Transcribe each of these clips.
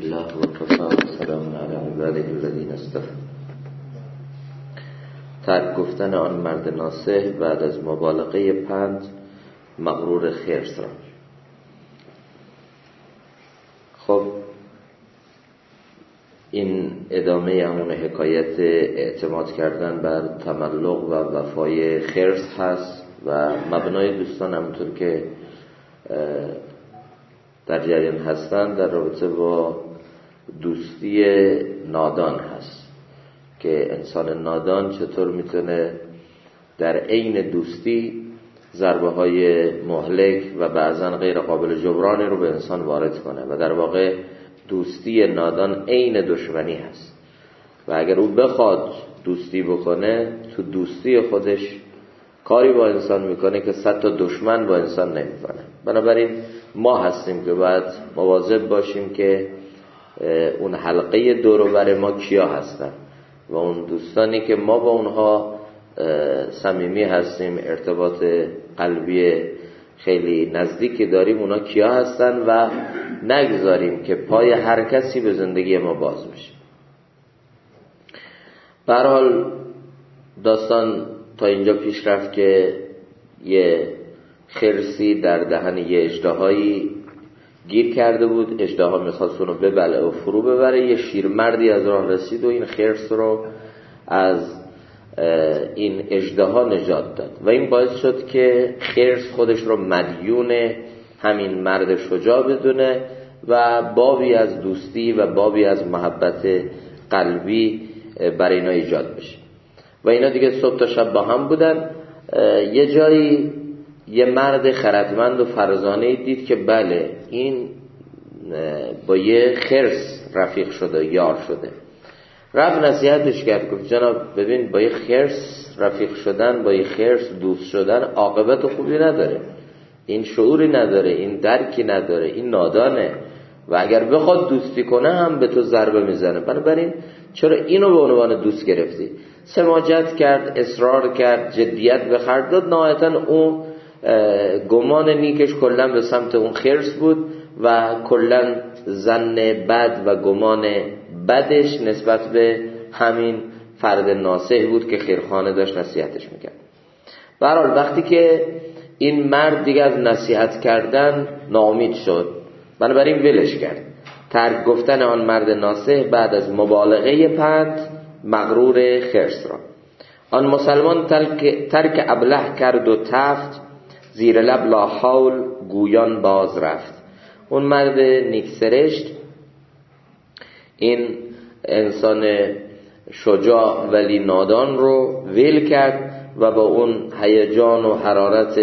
الحمدلله و کفا و سلام علی عباده الذین اصطفی. ترک گفتن آن مرد ناصح بعد از مبالغه 5 مغرور خرس را. خب این ادامه همون حکایت اعتماد کردن بر تملق و وفای خرس هست و مبنای دوستان همونطور که در جریان هستن در رابطه با دوستی نادان هست که انسان نادان چطور میتونه در عین دوستی ضربه های مهلک و بعضا غیر قابل جبرانی رو به انسان وارد کنه و در واقع دوستی نادان عین دشمنی هست و اگر او بخواد دوستی بکنه تو دوستی خودش کاری با انسان میکنه که 100 تا دشمن با انسان نمیکنه. بنابراین ما هستیم که باید مواظب باشیم که اون حلقه دور و بر ما کیا هستن و اون دوستانی که ما با اونها صمیمی هستیم، ارتباط قلبی خیلی نزدیکی داریم، اونا کیا هستن و نگذاریم که پای هر کسی به زندگی ما باز بشه. به هر حال داستان تا اینجا پیش رفت که یه خرسی در دهن یه اژدهایی گیر کرده بود. اژدها میخواست اونو ببلعه و فرو ببره. یه شیرمردی از راه رسید و این خرس رو از این اژدها نجات داد و این باعث شد که خرس خودش رو مدیون همین مرد شجاع بدونه و بابی از دوستی و بابی از محبت قلبی برای اینا ایجاد بشه و اینا دیگه صبح تا شب با هم بودن. یه جایی یه مرد خردمند و فرزانه دید که بله این با یه خرس رفیق شده، یار شده. رفت نصیحتش کرد، گفت جناب ببین با یه خرس رفیق شدن، با یه خرس دوست شدن عاقبت خوبی نداره، این شعوری نداره، این درکی نداره، این نادانه و اگر بخواد دوستی کنه هم به تو ضربه میزنه. بنابراین چرا اینو به عنوان دوست گرفتی؟ سماجت کرد، اصرار کرد، جدیت به خرج داد. نهایتاً اون گمان نیکش کلا به سمت اون خرس بود و کلا ظن بد و گمان بدش نسبت به همین فرد ناصح بود که خیرخانه داشت نصیحتش میکرد. به هر حال وقتی که این مرد دیگه از نصیحت کردن ناامید شد، بنابراین ولش کرد. ترک گفتن آن مرد ناصح بعد از مبالغه 5 مغرور خرس را. آن مسلمان ترک ابله کرد و تفت، زیر لب لا حول گویان باز رفت. اون مرد نیکسرشت این انسان شجاع ولی نادان رو ول کرد و با اون هیجان و حرارت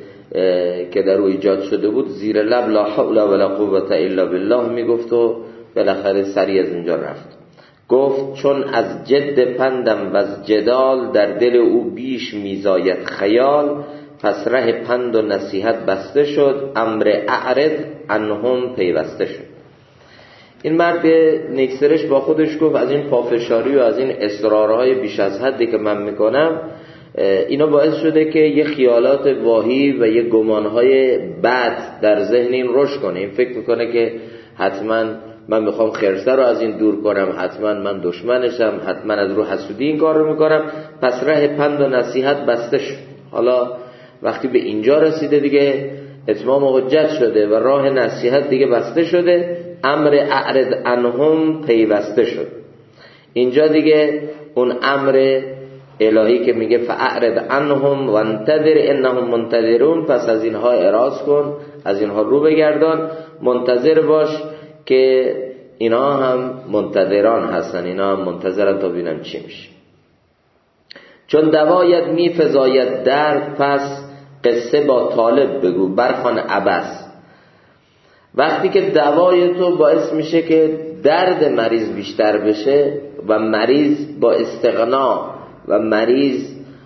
که در او ایجاد شده بود زیر لب لا حول ولا قوة الا بالله میگفت و بالاخره سری از اونجا رفت. گفت چون از جد پندم و از جدال در دل او بیش میزاید خیال، پس ره پند و نصیحت بسته شد، امر اعرض عنهم پیوسته شد. این مرد نیکسرش با خودش گفت از این پافشاری و از این اصرارهای بیش از حدی که من میکنم اینا باعث شده که یه خیالات واهی و یه گمانهای بد در ذهن این رشد کنه. این فکر میکنه که حتما من میخوام خرسه رو از این دور کنم، حتما من دشمنشم، حتما از رو حسودی این کار رو میکنم. پس ره پند و نصیحت بسته شد. حالا وقتی به اینجا رسیده دیگه اتمام حجت شده و راه نصیحت دیگه بسته شده، امر اعرض عنهم پیوسته شد. اینجا دیگه اون امر الهی که میگه فاعرض عنهم وانتظر انهم منتظرون، پس از اینها اعراض کن، از اینها رو بگردان، منتظر باش که اینا هم منتظران هستن، اینا هم منتظرن تا ببینن چی میشه. چون دوایت میفزاید درد، پس قصه با طالب بگو برخوان عبس. وقتی که دوای تو باعث میشه که درد مریض بیشتر بشه و مریض با استغنا و مریض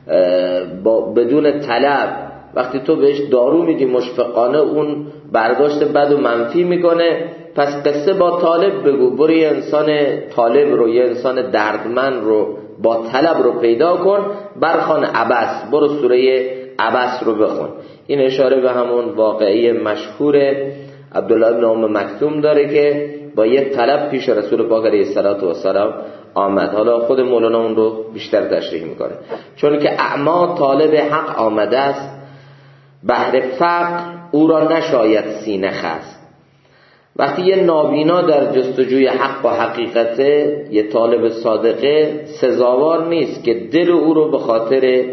بدون طلب، وقتی تو بهش دارو میدی مشفقانه اون برداشت بد و منفی میکنه، پس قصه با طالب بگو. برو یه انسان طالب رو، یه انسان دردمند رو با طلب رو پیدا کن، برخوان عبس، برو سوره عبس رو بخون. این اشاره به همون واقعی مشهور عبدالله ابن ام مکتوم داره که با یه طلب پیش رسول پاک علیه السلام آمد. حالا خود مولانا اون رو بیشتر تشریح میکنه. چون که اعما طالب حق آمده است، بهر فقر او را نشاید سینه خست. وقتی یه نابینا در جستجوی حق و حقیقته، یه طالب صادقه، سزاوار نیست که دل او رو به خاطر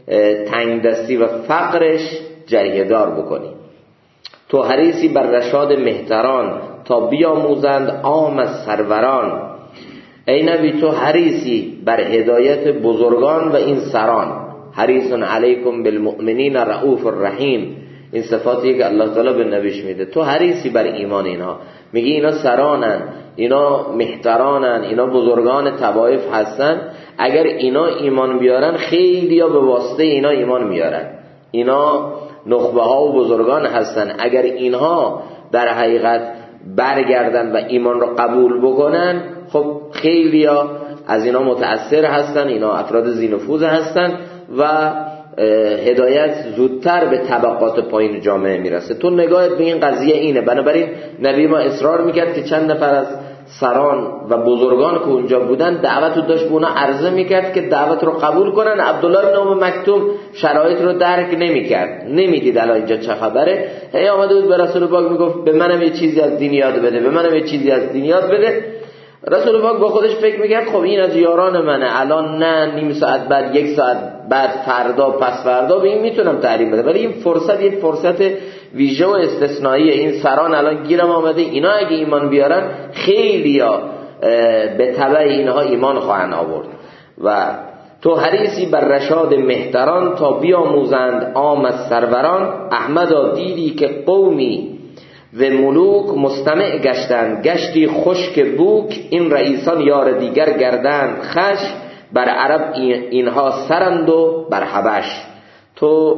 تنگدستی و فقرش جریه‌دار بکنی. تو حریصی بر رشاد مهتران، تا بیاموزند عام از سروران. ای نبی تو حریصی بر هدایت بزرگان و این سران. حریص علیکم بالمؤمنین رؤوف الرحیم. این صفاتی که الله تعالی به نبیش میده. تو حریصی بر ایمان اینها، میگی اینا سرانن، اینا مهترانن، اینا بزرگان طوایف هستن. اگر اینا ایمان بیارن، خیلی ها به واسطه اینا ایمان میارن. اینا نخبه ها و بزرگان هستن. اگر اینها در حقیقت برگردن و ایمان رو قبول بکنن، خب خیلی ها از اینا متأثر هستن. اینا افراد ذی‌نفوذ هستن و هدایت زودتر به طبقات پایین جامعه میرسه. تو نگاهت به این قضیه اینه. بنابراین نبی ما اصرار میکرد که چند نفر از سران و بزرگان که اونجا بودن دعوت رو داشت به اونا عرضه میکرد که دعوت رو قبول کنن. عبدالله بن ام مکتوم شرایط رو درک نمیکرد، نمیدید الان اینجا چه خبره. هی آمده بود به رسول پاک میگفت به منم یه چیزی از دین یاد بده، به منم یه چیزی از دین یاد بده. رسول پاک با خودش فکر میکرد خب این از یاران منه، الان نه، نیم ساعت بعد، یک ساعت بعد، فردا، پس فردا به این میتونم تعلیم بدم. ولی این فرصت یک فرصت ویژه و استثنائیه. این سران الان گیرم آمده، اینا اگه ایمان بیارن خیلیا به تبع اینها ایمان خواهند آورد. و تو حریصی بر رشاد مهتران، تا بیاموزند عام از سروران. احمدا دیدی که قومی و ملوک مستمع گشتند، گشتی خشک بوک. این رئیسان یار دیگر گردند خش. بر عرب اینها سرند و بر حبش. تو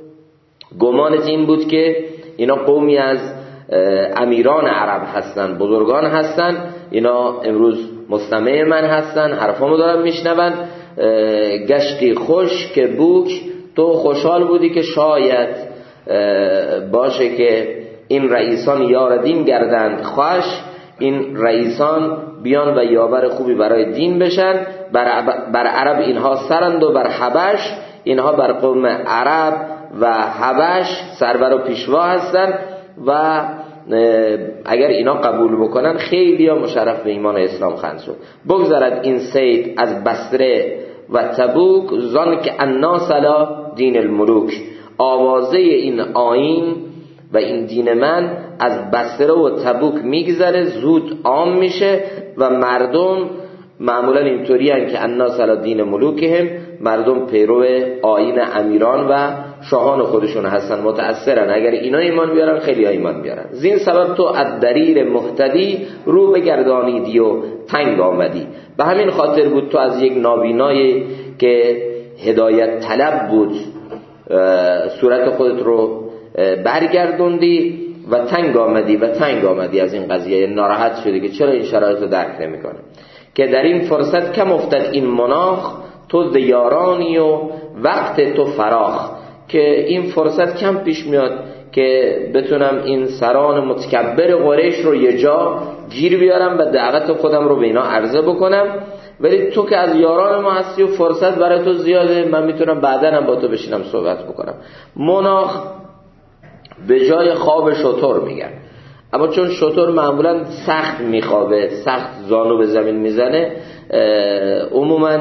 گمانت این بود که اینا قومی از امیران عرب هستن، بزرگان هستن، اینا امروز مستمع من هستن، حرفامو دارن میشنون. گشتی خشک بوک. تو خوشحال بودی که شاید باشه که این رئیسان یار دین گردند خوش. این رئیسان بیان و یاور خوبی برای دین بشن. بر عرب اینها سرند و بر حبش. اینها بر قوم عرب و حبش سرور و پیشوا هستن و اگر اینا قبول بکنن خیلی ها مشرف به ایمان اسلام خواهند شد. بگذرد این سید از بصره و تبوک، زان که الناس لا دین الملوک. آوازه این آیین و این دین من از بصره و تبوک میگذره، زود عام میشه و مردم معمولا اینطوری هستند که الناس علی دین ملوکهم، مردم پیرو آیین امیران و شاهان خودشون هستن، متأثرن. اگر اینا ایمان بیارن خیلی ها ایمان بیارن. زین سبب تو از دریر مهتدی رو بگردانیدی و تنگ آمدی. به همین خاطر بود تو از یک نابینای که هدایت طلب بود صورت خودت رو برگردوندی و تنگ آمدی از این قضیه. ناراحت شدی که چرا این شرایط رو درک نمی‌کنه. که در این فرصت کم افتد این مناخ، تو زیارانی و وقت تو فراخ. که این فرصت کم پیش میاد که بتونم این سران متکبر قریش رو یه جا گیر بیارم و دعوت خودم رو به اینا عرضه بکنم. ولی تو که از یاران ما هستی و فرصت برای تو زیاده، من میتونم بعداً هم با تو بشینم صحبت بکنم. مناخ به جای خواب شتر میگن، اما چون شتر معمولا سخت میخوابه، سخت زانو به زمین میزنه، عموما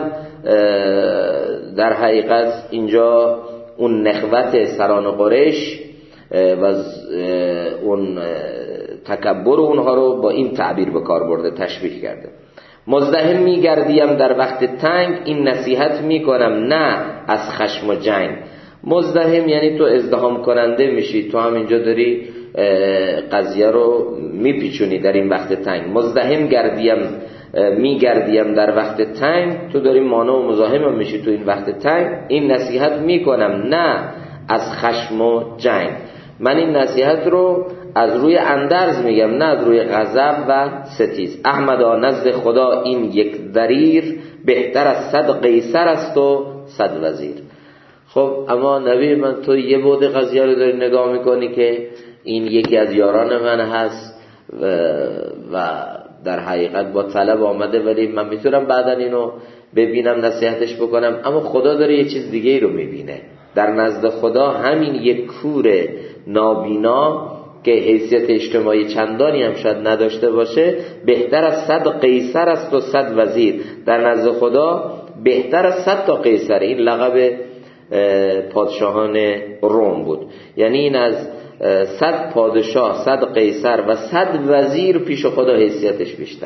در حقیقت اینجا اون نخوت سران قریش و اون تکبر اونها رو با این تعبیر به کار برده، تشبیه کرده. مزدحم میگردیم در وقت تنگ، این نصیحت میکنم نه از خشم و جنگ. مزدحم یعنی تو ازدحام کننده میشی، تو هم اینجا داری قضیه رو میپیچونی در این وقت تنگ. مزدحم میگردیم در وقت تنگ، تو داری مانع و مزاحم میشی تو این وقت تنگ. این نصیحت میکنم نه از خشم و جنگ. من این نصیحت رو از روی اندرز میگم، نه از روی غضب و ستیز. احمدا نزد خدا این یک دریر، بهتر از 100 قیصر است و 100 وزیر. خب اما نبی من، تو یه بعد قضیه رو داری نگاه میکنی که این یکی از یاران من هست و در حقیقت با طلب آمده، ولی من میتونم بعداً اینو ببینم نصیحتش بکنم، اما خدا داره یه چیز دیگه ای رو میبینه. در نزد خدا همین یک کور نابینا که حیثیت اجتماعی چندانی هم شاید نداشته باشه بهتر از 100 قیصر است و 100 وزیر. در نزد خدا بهتر از 100 تا قیصر. این لقب پادشاهان روم بود، یعنی این از 100 پادشاه، 100 قیصر و 100 وزیر پیش خدا حیثیتش بیشتر.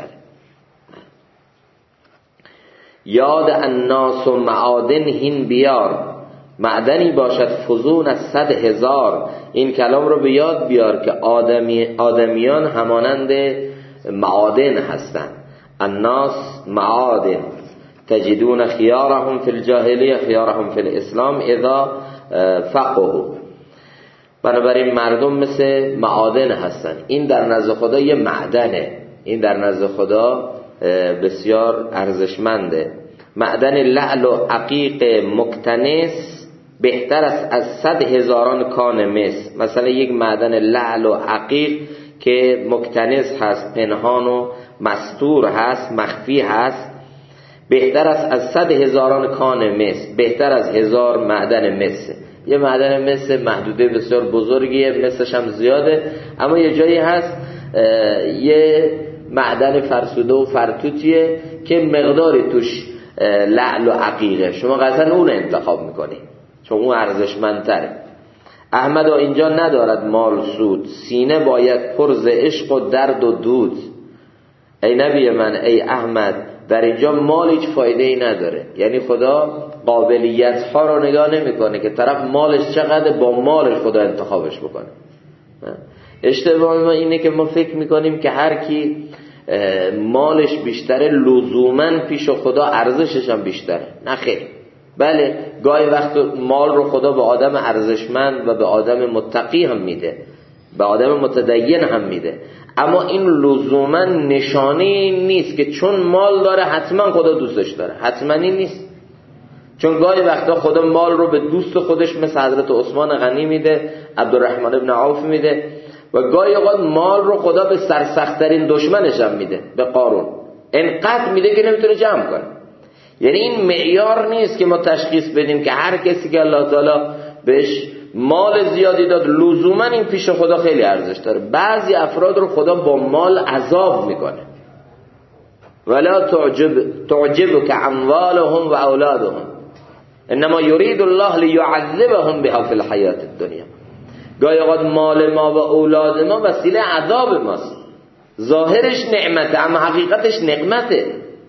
یاد الناس و معادن هین بیار، معدنی باشد فزون از 100,000. این کلام رو به یاد بیار که آدمیان همانند معادن هستند. الناس معادن، تجدون خیارهم فی الجاهلیه خیارهم فی الاسلام اذا فقهوا. بنابراین مردم مثل معادن هستن. این در نزد خدا یه معدنه، این در نزد خدا بسیار ارزشمنده. معدن لعل و عقیق مکتنس بهتر است از 100,000 کان مس. مثلا یک معدن لعل و عقیق که مکتنس هست، پنهان و مستور هست، مخفی هست، بهتر است از 100,000 کان مس، بهتر از 1000 معدن مس. یه معدن مس محدوده بسیار بزرگیه، مسش هم زیاده، اما یه جایی هست یه معدن فرسوده و فرتوتیه که مقداری توش لعل و عقیقه، شما قطعا اون انتخاب میکنی چون اون ارزشمندتره. احمد اینجا ندارد مال سود، سینه باید پر ز عشق و درد و دود. ای نبی من، ای احمد، در اینجا مال هیچ فایده ای نداره. یعنی خدا قابلیت ها رو نگاه نمیکنه که طرف مالش چقدر، با مالش خدا انتخابش بکنه. اشتباه ما اینه که ما فکر میکنیم که هر کی مالش بیشتره لزوماً پیش خدا ارزشش هم بیشتره. نه خیر. بله گاهی وقت مال رو خدا به آدم ارزشمند و به آدم متقی هم میده، به آدم متدین هم میده، اما این لزوماً نشانه نیست که چون مال داره حتما خدا دوستش داره. حتما این نیست. چون گاهی وقتا خدا مال رو به دوست خودش مثل حضرت عثمان غنی میده، عبدالرحمن ابن عوف میده، و گاهی اوقات مال رو خدا به سرسخت‌ترین دشمنش هم میده، به قارون. انقدر میده که نمیتونه جمع کنه. یعنی این معیار نیست که ما تشخیص بدیم که هر کسی که الله تعالی بهش مال زیادی داد لزوما این پیش خدا خیلی ارزش داره. بعضی افراد رو خدا با مال عذاب میکنه. ولا تعجبك اموالهم و اولادهم انما يريد الله ليعذبهم بها في الحیات الدنیا. گاهی اوقات مال ما و اولاد ما وسیله عذاب ماست. ظاهرش نعمته اما حقیقتش نقمته.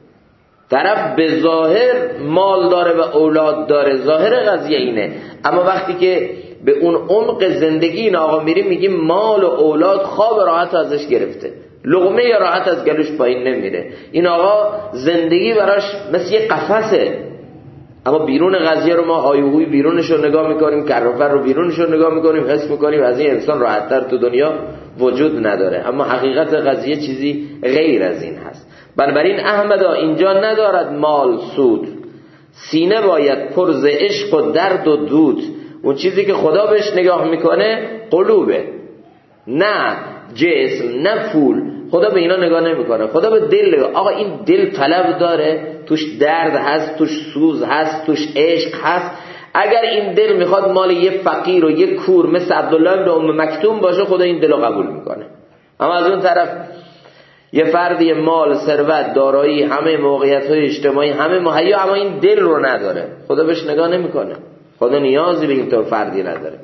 طرف به ظاهر مال داره و اولاد داره، ظاهر قضیه اینه، اما وقتی که به اون عمق زندگی این آقا میریم میگیم مال و اولاد خواب راحت ازش گرفته، لقمه راحت از گلوش پایین نمیره. این آقا زندگی براش مثل یه قفسه، اما بیرون قضیه رو ما هایوهوی بیرونش رو نگاه میکنیم، کرفر رو بیرونش رو نگاه میکنیم، حس میکنیم از این انسان راحت‌تر تو دنیا وجود نداره، اما حقیقت قضیه چیزی غیر از این هست. بنابراین احمدا اینجا ندارد مال سود، سینه باید پر ز عشق و درد و دود. اون چیزی که خدا بهش نگاه میکنه قلوبه، نه جسم، نه پول. خدا به اینا نگاه نمیکنه، خدا به دل نگاه. آقا این دل طلب داره، توش درد هست، توش سوز هست، توش عشق هست. اگر این دل میخواد مال یه فقیر و یه کور مثل عبدالله بن ام مکتوم باشه، خدا این دل رو قبول میکنه. اما از اون طرف یه فردی مال، ثروت، دارایی، همه موقعیت‌های اجتماعی همه مهیا، اما این دل رو نداره، خدا بهش نگاه نمیکنه. خدا نیازی به اینطور فردی نداره.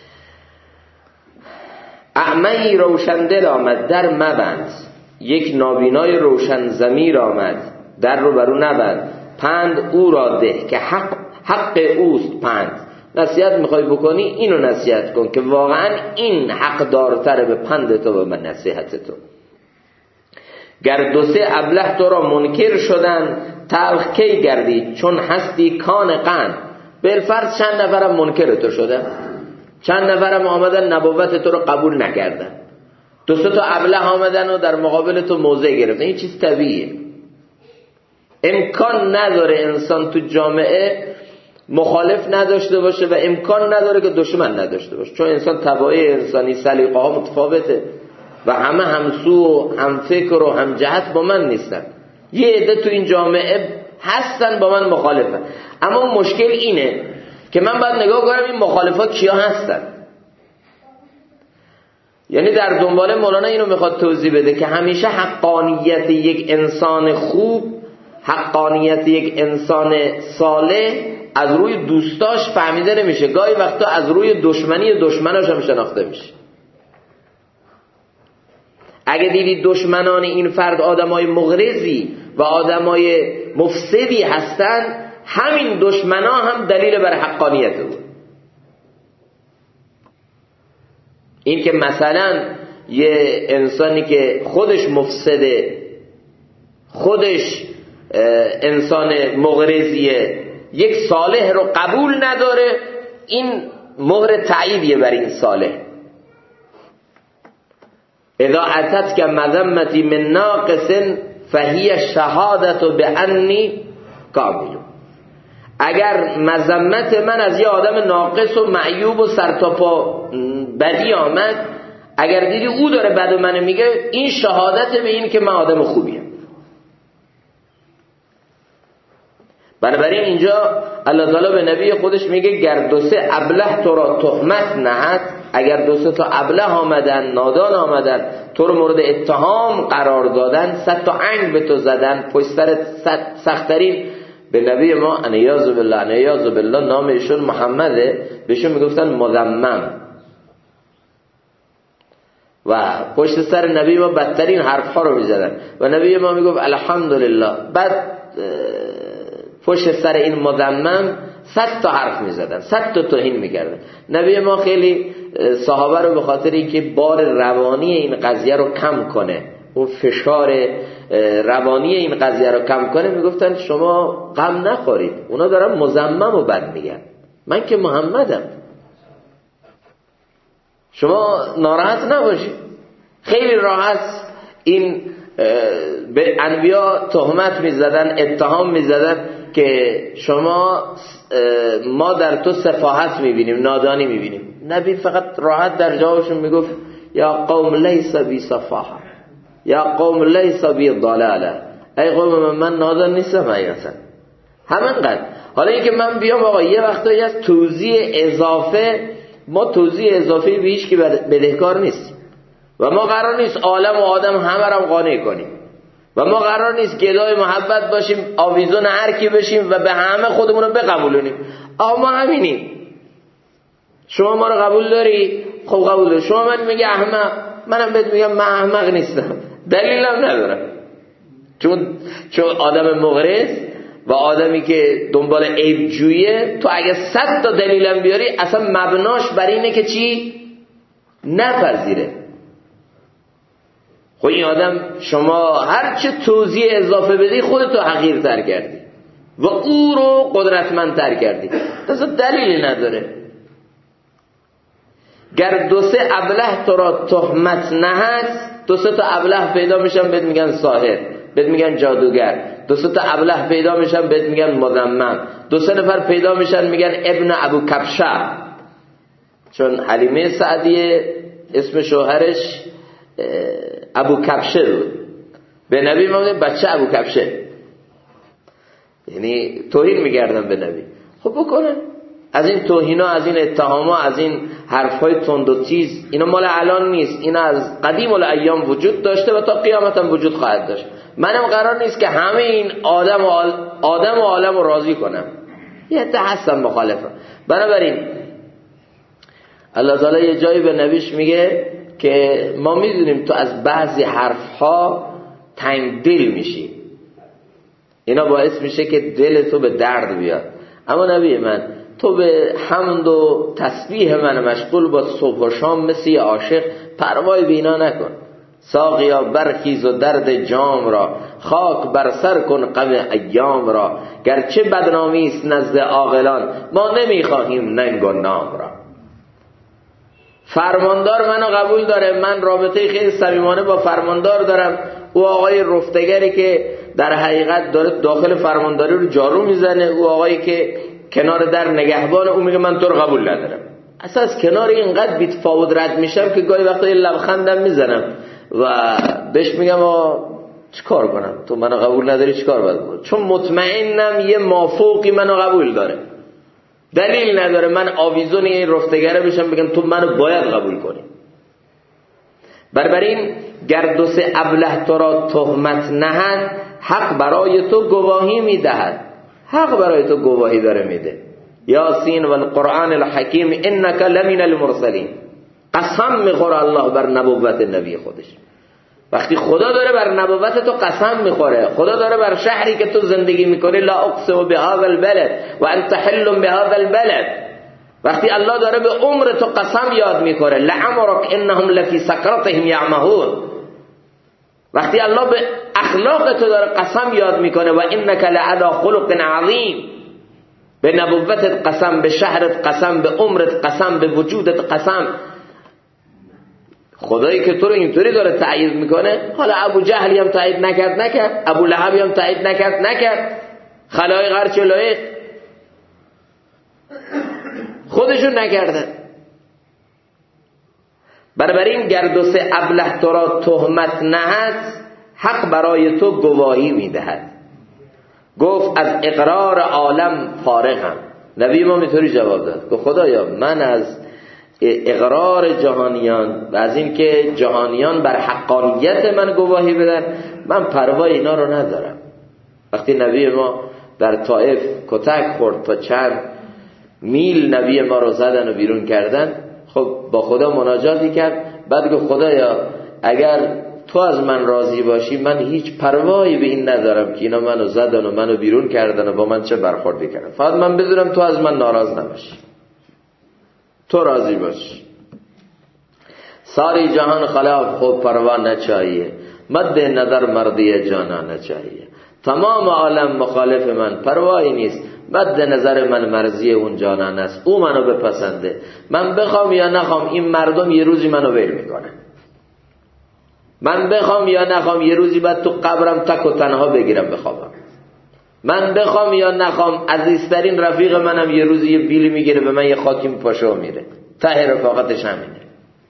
اعمه‌ای روشن دل آمد در مبند، یک نابینای روشن ضمیر آمد در رو برو نبند. پند او را ده که حق اوست پند. نصیحت میخوای بکنی اینو نصیحت کن که واقعا این حق دارتره به پند تو و من نصیحت تو. گر دو سه ابله تو را منکر شدن، تلخ کی گردی چون هستی کان قند. بالفرض چند نفرم منکر تو شدن، چند نفرم آمدن نبوت تو رو قبول نکردن، دو سه تا ابله آمدن و در مقابل تو موضع گرفتن. این چیز طبیعیه. امکان نداره انسان تو جامعه مخالف نداشته باشه و امکان نداره که دشمن نداشته باشه، چون انسان طبایع انسانی سلیقه ها متفاوته و همه همسو و هم فکر و هم جهت با من نیستن. یه عده تو این جامعه هستن با من مخالفن، اما مشکل اینه که من باید نگاه کنم این مخالفا کیا هستن. یعنی در دنبال مولانا اینو میخواد توضیح بده که همیشه حقانیت یک انسان خوب، حقانیت یک انسان صالح از روی دوستاش فهمیده نمیشه، گاهی وقتا از روی دشمنی دشمناش هم شناخته میشه. اگه دیدید دشمنان این فرد آدمای مغرضی و آدمای مفسدی هستن، همین دشمنا هم دلیل بر حقانیت بود. این که مثلا یه انسانی که خودش مفسده، خودش انسان مغرضیه، یک صالح رو قبول نداره، این مهر تأییدیه بر این صالح. اذا اتت که مذمتی من ناقص فهی شهادت بانی کامل. اگر مذمت من از یه آدم ناقص و معیوب و سرتاپا بدی آمد، اگر دیدی او داره بد منو میگه، این شهادت به این که من آدم خوبیم. بنابراین اینجا الله تعالی به نبی خودش میگه گر دو سه ابله تو را تهمت نهد، اگر دو سه تا ابله آمدن، نادان آمدن، تو رو مورد اتهام قرار دادن، 100 تا انگ به تو زدن، پشت سر سخت‌ترین به نبی ما انیاز بالله نام ایشون محمده، بهشون میگفتن مذمم و پشت سر نبی ما بدترین حرفها رو میزدن و نبی ما میگفت الحمدلله. بعد پشت سر این مذمم 100 تا حرف میزدن، 100 تا توهین میکردن. نبی ما خیلی صحابه رو به خاطر اینکه بار روانی این قضیه رو کم کنه، اون فشار روانی این قضیه رو کم کنه، میگفتن شما غم نخورید، اونا دارن مذمم و بد میگن، من که محمدم، شما ناراحت نباشید. خیلی راحت این به انبیا تهمت میزدن، اتهام میزدن که شما ما در تو سفاهت میبینیم، نادانی میبینیم. نبی فقط راحت در جوابشون میگفت یا قوم لیس بی سفاهه، یا قوم لیس بی ضلاله، ای قوم من نادان نیستم حقیقتا، همینقدر. حالا اینکه من بیام آقا یه وقتایی از توضیح اضافه، ما توضیح اضافه به هیچ کی بدهکار نیستیم و ما قرار نیست عالم و آدم همه رو قانع کنیم و ما قرار نیست گدای محبت باشیم، آویزون هر کی بشیم و به همه خودمون رو بقبولونیم. ما همینیم، شما ما رو قبول داری؟ خب قبول داری. شما من میگه احمق، منم بهت میگم من احمق نیستم، دلیلم ندارم، چون آدم مغرض و آدمی که دنبال عیب جویه، تو اگه 100 تا دلیلم بیاری اصلا مبناش بر اینه که چی؟ نپذیره. خب این آدم شما هرچه توضیح اضافه بدی خودتو حقیرتر کردی و او رو قدرتمندتر کردی، اصلا دلیلی نداره. گر دو سه ابله تو را تهمت نهد، دو سه تا ابله پیدا میشن بهت میگن ساحر، بهت میگن جادوگر، دو سه تا ابله پیدا میشن بهت میگن مذمم، دو سه نفر پیدا میشن میگن ابن ابو کبشه، چون حلیمه سعدیه اسم شوهرش ابو کبشه بود، به نبی ما میگن بچه ابو کبشه، یعنی توهین میگردن به نبی. خب بکنن از این توهینا، از این اتهاما، از این حرفهای تند و تیز، اینا مال الان نیست، اینا از قدیم الایام وجود داشته و تا قیامت هم وجود خواهد داشت. منم قرار نیست که همه این آدم و عالم رو راضی کنم، یه عده هستن مخالفه. بنابراین الله تعالی یه جایی به نبیش میگه که ما میدونیم تو از بعضی حرفها تنگ دل میشی، اینا باعث میشه که دل تو به درد بیاد، اما نبی من تو به حمد و تسبیح من مشغول با صبح و شام مثل یه عاشق، پروای بینا نکن. ساقیا برخیز و درد جام را، خاک بر سر کن غم ایام را، گرچه بدنامی است نزد عاقلان، ما نمیخواهیم ننگ و نام را. فرماندار منو قبول داره، من رابطه خیلی صمیمانه با فرماندار دارم، او آقای رفتگری که در حقیقت داره داخل فرمانداری رو جارو میزنه، او آقایی که کنار در نگهبان، اون میگه من تو رو قبول ندارم. اصلا از کنار اینقدر بی‌تفاوت رد میشم که گاهی وقتا یه لبخندم میزنم و بهش میگم چیکار کنم، تو منو قبول نداری چیکار باید کنم؟ چون مطمئنم یه مافوقی منو قبول داره، دلیل نداره من آویزون این رفتگره بشم بگم تو منو باید قبول کنی. بنابراین گر دو سه ابله تو را تهمت نهد، حق برای تو گواهی میدهد. حق برای تو گواهی داره میده. یاسین و القرآن الحکیم انک لمن المرسلین. قسم میخوره الله بر نبوت نبی خودش. وقتی خدا داره بر نبوت تو قسم میخوره، خدا داره بر شهری که تو زندگی میکنی لا اقسم بهذا البلد و انت حل بهذا البلد، وقتی الله داره به عمر تو قسم یاد میکنه لعمرک انهم لفی سکرتهم یعمهون، وقتی الله به اخلاق تو داره قسم یاد میکنه و انک لعلی خلق عظیم، به نبوتت قسم، به شهرت قسم، به عمرت قسم، به وجودت قسم. خدایی که تو رو اینطوری داره تأیید میکنه. حالا ابو جهلی هم تأیید نکرد، ابو لهبی هم تأیید نکرد، خلایق هرچه لایق خودشون نکردن. بنابراین گر دو سه ابله تو را تهمت نهد، حق برای تو گواهی میدهد. گفت از اقرار عالم فارغم. نبی ما میطوری جواب داد که خدایا من از اقرار جهانیان و از این که جهانیان بر حقانیت من گواهی بدن من پروای اینا رو ندارم. وقتی نبی ما در طائف کتک خورد تا چند میل نبی ما رو زدن و بیرون کردن، خب با خدا مناجاتی کرد، بعد گفت خدایا اگر تو از من راضی باشی من هیچ پروایی به این ندارم که اینا منو زدن و منو بیرون کردن و با من چه برخوردی کردن، فقط من بدونم تو از من ناراض نباشی، تو راضی باش. ساری جهان خلاف خود پروا نچاییه، مد نظر مردی جانا نچاییه. تمام عالم مخالف من، پروایی نیست، مد نظر من مرضی اون جانان است، او منو بپسنده. من بخوام یا نخوام این مردم یه روزی منو ول میکنه، من بخوام یا نخوام یه روزی بعد تو قبرم تک و تنها بگیرم بخوابم، من بخوام یا نخوام عزیزترین رفیق منم یه روزی یه بیلی میگیره به من یه خاکی میپاشه و میره. ته رفاقتش همینه،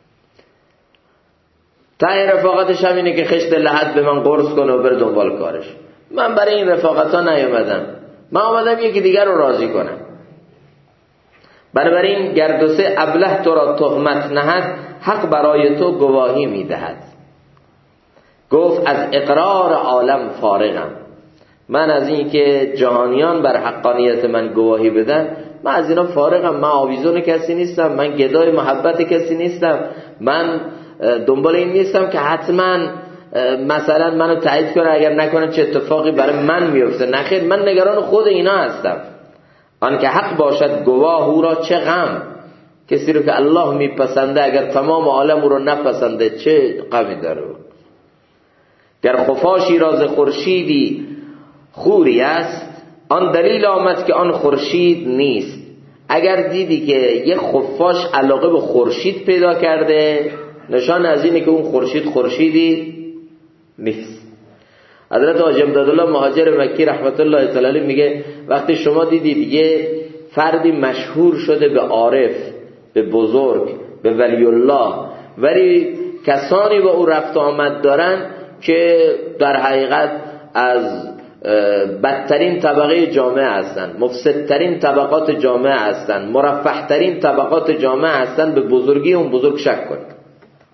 ته رفاقتش همینه که خشت لحد به من قرص کنه و بره دنبال کارش. من برای این رفاقت ها نیومدم، من آمدم یکی دیگر رو راضی کنم. بنابراین گر دو سه ابله تو را تهمت نهد، حق برای تو گواهی میدهد. گفت از اقرار عالم فارغم. من از این که جهانیان بر حقانیت من گواهی بدن من از اینا فارغم. من آویزون کسی نیستم، من گدای محبت کسی نیستم، من دنبال این نیستم که حتما مثلا منو تایید کنه، اگر نکنه چه اتفاقی برای من میفته. نخیر، من نگران خود اینا هستم. آن که حق باشد گواه او را چه غم، کسی رو که الله میپسنده اگر تمام عالم او رو نپسنده چه غمی داره. گر خفاشی راز خورشیدی خوری است، آن دلیل آمد که آن خورشید نیست. اگر دیدی که یه خفاش علاقه به خورشید پیدا کرده، نشان از اینه که اون خورشید خورشیدی نیست. حضرت حاجی امدادالله مهاجر مکی رحمت الله تعالی علیه میگه وقتی شما دیدید یه فردی مشهور شده به عارف، به بزرگ، به ولی الله، ولی کسانی با او رفت آمد دارن که در حقیقت از بدترین طبقه جامعه هستن، مفسدترین طبقات جامعه هستن، مرفهترین طبقات جامعه هستن، به بزرگی اون بزرگ شک کنید.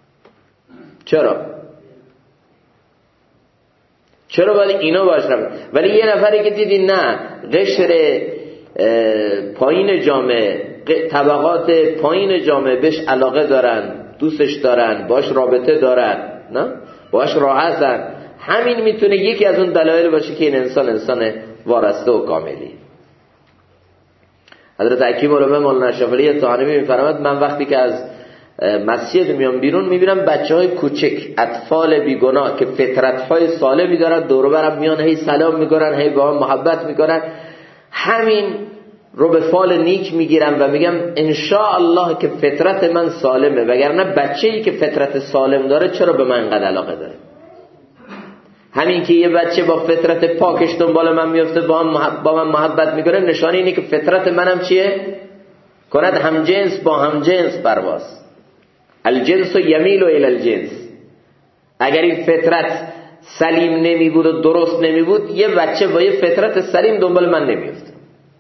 چرا باید اینا باشه؟ ولی یه نفری که دیدی نه قشر پایین جامعه، طبقات پایین جامعه بهش علاقه دارن، دوستش دارن، باش رابطه دارن، نه باش راحتن، همین میتونه یکی از اون دلایل باشه که این انسان وارسته و کاملی. حضرت حکیم علامه مولانا شافعی طحاوی میفرماد من وقتی که از مسجد میام بیرون میبینم بچهای کوچک، اطفال بیگناه که فطرت‌های سالمی دارن دور و برم میان، هی سلام میکنن، هی با هم محبت میکنن، همین رو به فال نیک میگیرم و میگم انشاءالله که فطرت من سالمه، وگرنه بچه‌ای که فطرت سالم داره چرا به من انقدر علاقه داره؟ همین که یه بچه با فطرت پاکش دنبال من میفته با من محبت میکنه، نشانه اینه که فطرت منم چیه؟ کند هم جنس با هم جنس پرواز. الجنس یمیل الی الجنس. اگر این فطرت سلیم نمی بود و درست نمی بود، یه بچه با یه فطرت سلیم دنبال من نمیفته.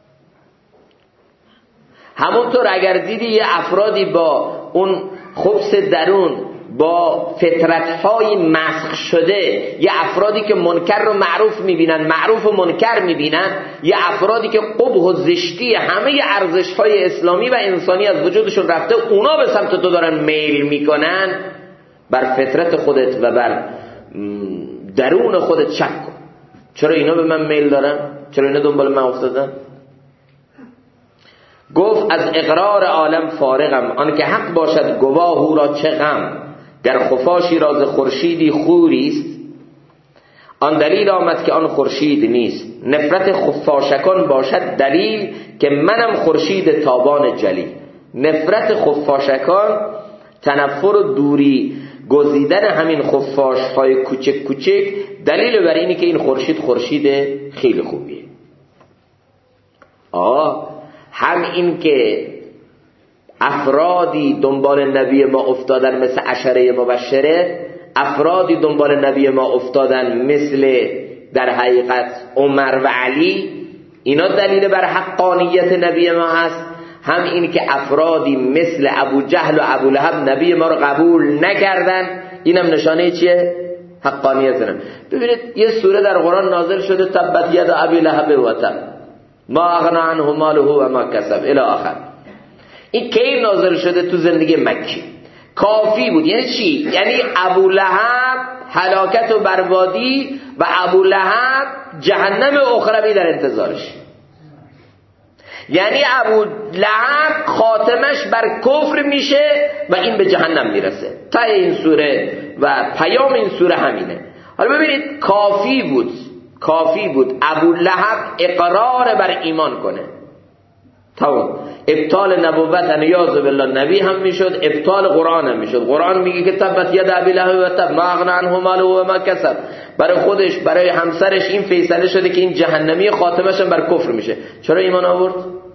همونطور اگر دیدی یه افرادی با اون خبث درون، با فطرت‌های مسخ شده، یه افرادی که منکر رو معروف میبینن، معروف و منکر میبینن، یه افرادی که قبح و زشتی همه ارزش‌های اسلامی و انسانی از وجودشون رفته، اونا به سمت تو دارن میل میکنن، بر فطرت خودت و بر درون خودت شک کن. چرا اینا به من میل دارن؟ چرا اینا دنبال من افتادن؟ گفت از اقرار عالم فارغم، آن که حق باشد گواه او را چه غم. گر خفاشی راز خورشیدی خوریست، آن دلیل آمد که آن خورشید نیست. نفرت خفاشکان باشد دلیل، که منم خورشید تابان جلیل. نفرت خفاشکان، تنفر و دوری گزیدن همین خفاش های کوچک کوچک، دلیل بر اینه که این خورشید خیلی خوبیه. هم این که افرادی دنبال نبی ما افتادن مثل عشره مبشره، افرادی دنبال نبی ما افتادن مثل در حقیقت عمر و علی، اینا دلیل بر حقانیت نبی ما هست. هم این که افرادی مثل ابو جهل و ابو لهب نبی ما رو قبول نکردن، اینم نشانه چیه؟ حقانیت نه. ببینید یه سوره در قرآن نازل شده، تبت ید ابی لهب و تب ما اغنی عنه ماله و ما کسب الی آخر. این کی نازل شده؟ تو زندگی مکی. کافی بود. یعنی چی؟ یعنی ابو لهب هلاکت و بربادی و ابو لهب جهنم اخروی در انتظارش. یعنی ابو لهب خاتمش بر کفر میشه و این به جهنم میرسه. تا این سوره و پیام این سوره همینه. حالا ببینید کافی بود ابو لهب اقرار بر ایمان کنه، تمام. ابطال نبوت نیاز بالله نبی هم میشد، ابطال قرآن هم میشد. قرآن میگه که تبت ید ابی لهب و تب ما اغنی عنه ماله و ما کسب. برای خودش، برای همسرش این فیصله شده که این جهنمی، خاتمش هم بر کفر میشه. چرا ایمان آورد؟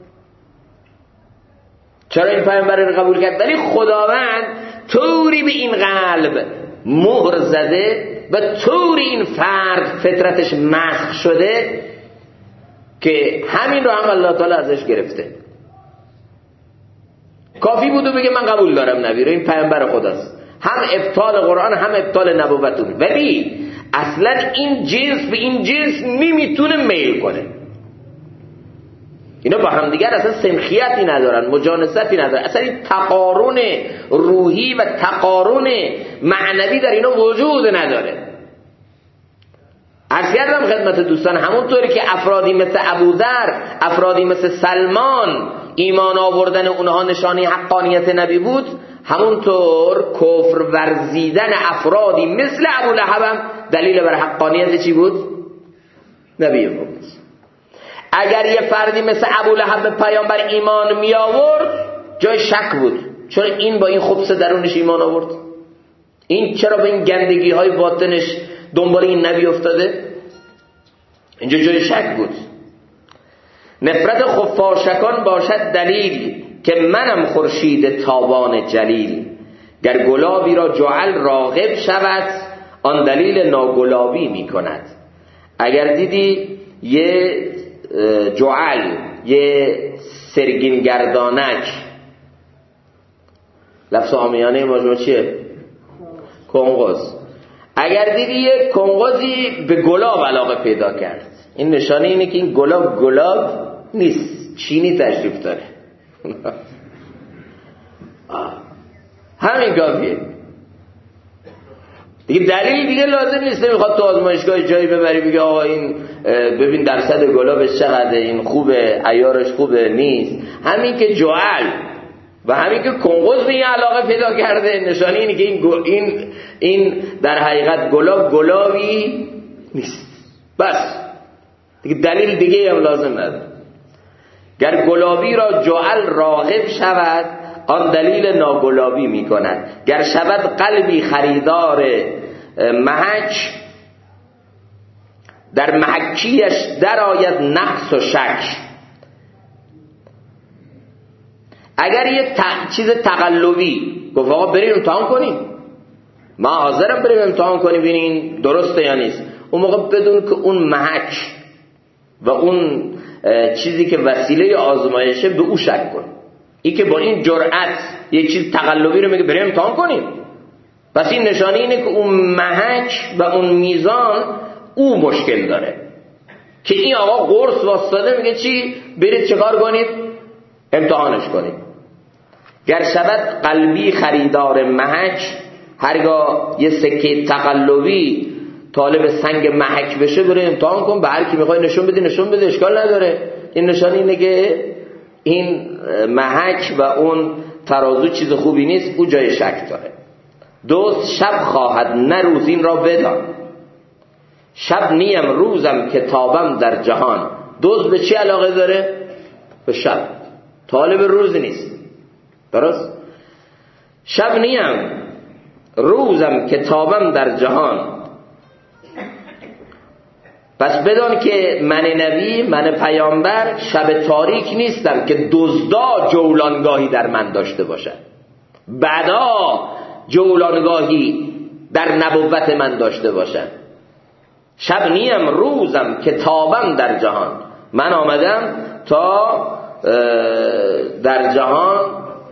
چرا این پیامبر رو قبول کرد؟ ولی خداوند طوری به این قلب مهر زده و طوری این فرد فطرتش مسخ شده که همین رو هم الله تعالی ازش گرفته. کافی بود و بگه من قبول دارم نبی رو، این پیامبر خداست. هم ابطال قرآن هم ابطال نبوت بود. ولی اصلا این جنس به این جنس نمیتونه میل کنه. اینا با هم دیگر اصلا سنخیتی ندارن، مجانستی ندارن. اصلا این تقارن روحی و تقارن معنوی در اینا وجود نداره. عرض کردم خدمت دوستان، همونطوری که افرادی مثل ابوذر، افرادی مثل سلمان ایمان آوردن اونها نشانه حقانیت نبی بود، همونطور کفر ورزیدن افرادی مثل ابو لهب هم دلیل بر حقانیت چی بود؟ نبی بود. اگر یه فردی مثل ابو لهب به پیامبر ایمان می آورد، جای شک بود. چرا این با این خبث درونش ایمان آورد؟ این چرا به این گندگی های باطنش دنبال این نبی افتاده؟ اینجا جای شک بود. نفرت خفاشکان باشد دلیل، که منم خورشید تابان جلیل. گر گلابی را جعل راغب شود، آن دلیل ناگلابی می کند. اگر دیدی یه جعل، یه سرگین گردانک، لفظ عامیانه مجموع چیه؟ کنغز. اگر دیدی یه کنغزی به گلاب علاقه پیدا کرد، این نشانه اینه که این گلاب نیست، چینی تشریف داره. همین کافیه دیگه. دلیل دیگه لازم نیست. نمیخواد تو آزمایشگاه جایی ببری بگی آقا این ببین درصد گلابش چقدره، این خوبه، عیارش خوبه، نیست. همین که جعل و همین که کنغز به این علاقه پیدا کرده، نشانه اینه که این در حقیقت گلابی نیست. بس دیگه دلیل دیگه هم لازم نداره. گر گلابی را جعل راغب شود، آن دلیل ناگلابی می کند. گر شود قلبی خریدار محک، در محکیش در آید نقص و شک. اگر یه چیز تقلبی گفت آقا بریم امتحان کنیم، ما حاضرم بریم امتحان کنیم ببینین درسته یا نیست، اون موقع بدون که اون محک و اون چیزی که وسیله آزمایشه به او شک کن. این که با این جرأت یک چیز تقلبی رو میگه بریم امتحان کنیم، پس این نشانه اینه که اون محک و اون میزان او مشکل داره، که این آقا قرص واسطاده میگه چی؟ برید چه کار کنید؟ امتحانش کنید. گر شود قلبی خریدار محک، هرگاه یه سکه تقلبی طالب سنگ محک بشه بره امتحان کن، به هر کی میخوای نشون بده، اشکال نداره. این نشانه اینه که این محک و اون ترازو چیز خوبی نیست، او جای شک داره. دوست شب خواهد نه روز، این را بدان، شب نیم روزم که تابم در جهان. دوست به چی علاقه داره؟ به شب، طالب روز نیست. درست؟ شب نیم روزم که تابم در جهان. پس بدان که من نبی، من پیامبر، شب تاریک نیستم که دزدا جولانگاهی در من داشته باشد، بعدا جولانگاهی در نبوت من داشته باشد. شب نیم روزم که تابم در جهان، من آمدم تا در جهان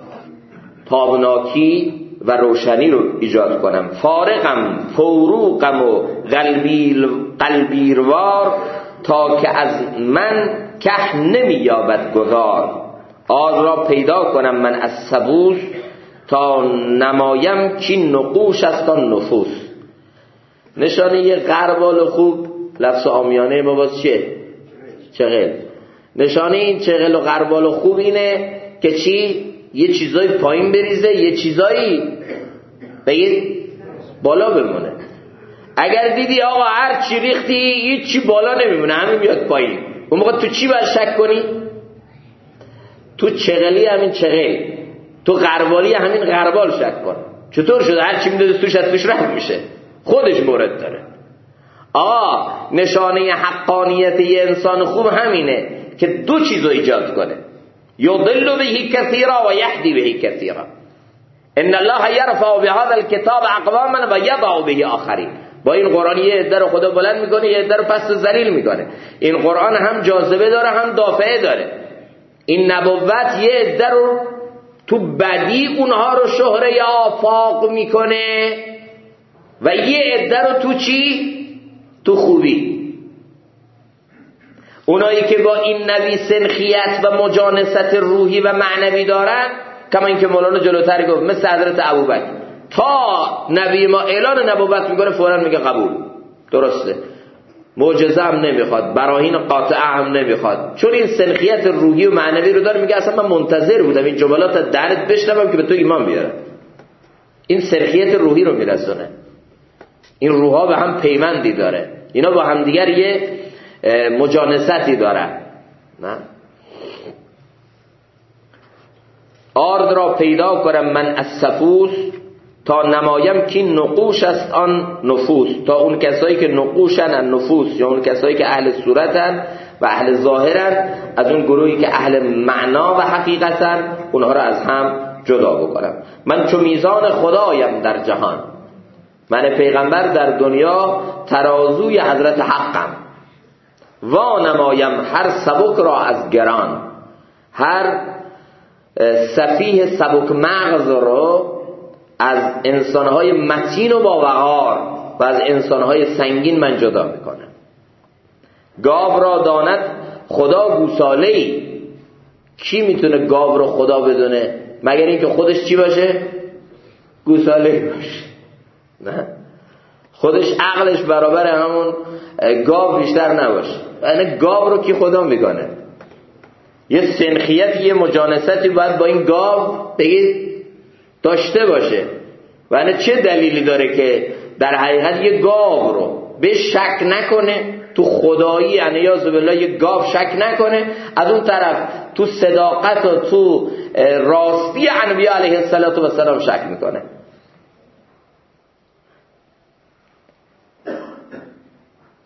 تابناکی و روشنی رو ایجاد کنم. فارغم فوروقم و قلبیروار، تا که از من که نمی یابد گذار. آز را پیدا کنم من از سبوس، تا نمایم کی نقوش است آن نفوس. نشانه یه غربال خوب، لفظ عامیانه ما باز چیه؟ چغل. نشانه این چغل و غربال خوب اینه که چی؟ یه چیزایی پایین بریزه، یه چیزایی بگید بالا بمونه. اگر دیدی آقا هر چی ریختی هیچ چی بالا نمیمونه، همین میاد پایین، اون موقع تو چی باید شک کنی؟ تو چغلی همین چغل، تو غربالی همین غربال شک کن. چطور شده؟ هر چی میدازه توش از توش رد میشه، خودش مورد داره. آقا نشانه حقانیت یه انسان خوب همینه که دو چیزو ایجاد کنه، یضل به کثیرا و یهدی به کثیرا. ان الله یرفع بهذا الكتاب اقواما و یضع به آخرین. با این قرآن یه عده رو خدا بلند میکنه، یه عده رو پست و ذلیل میکنه. این قرآن هم جاذبه داره هم دافعه داره. این نبوت یه عده رو تو بدی اونها رو شهره آفاق میکنه و یه عده رو تو چی؟ تو خوبی. اونایی که با این نبی سنخیت و مجانست روحی و معنوی دارن، کما اینکه مولانا جلوتر گفت مثل حضرت ابوبکر، تا نبی ما اعلان نبوت میکنه فوراً میگه قبول، درسته، معجزه هم نمیخواد، براهین قاطعه هم نمیخواد، چون این سنخیت روحی و معنوی رو داره. میگه اصلا من منتظر بودم این جملات از دهنت بشنوم که به تو ایمان بیارم. این سنخیت روحی رو میرسونه. این روحا به هم پیوندی داره، اینا با هم دیگر یه مجانستی دارن. نه آرد را پیدا کنم من از سفوس، تا نمایم که نقوش است آن نفوس. تا اون کسایی که نقوشن ان نفوس، یا اون کسایی که اهل صورتن و اهل ظاهرن، از اون گروهی که اهل معنا و حقیقتن، اونها را از هم جدا بکنم. من چو میزان خدایم در جهان، من پیغمبر در دنیا ترازوی حضرت حقم. وا نمایم هر سبک را از گران، هر سفیه سبک مغز رو از انسانهای متین و باوقار و از انسانهای سنگین من جدا میکنم. گاو را داند خدا گوساله‌ای. کی میتونه گاو رو خدا بدونه مگر اینکه خودش چی باشه؟ گوساله باشه. نه، خودش عقلش برابر همون گاو بیشتر نباشه. یعنی گاو رو کی خدا میکنه؟ یه سنخیت، یه مجانستی باید با این گاو بگید داشته باشه. و چه دلیلی داره که در حقیقت یه گاو رو به شک نکنه تو خدایی، یعنی یعوذ بالله یه گاو شک نکنه، از اون طرف تو صداقت و تو راستی انبیاء علیه السلام شک میکنه.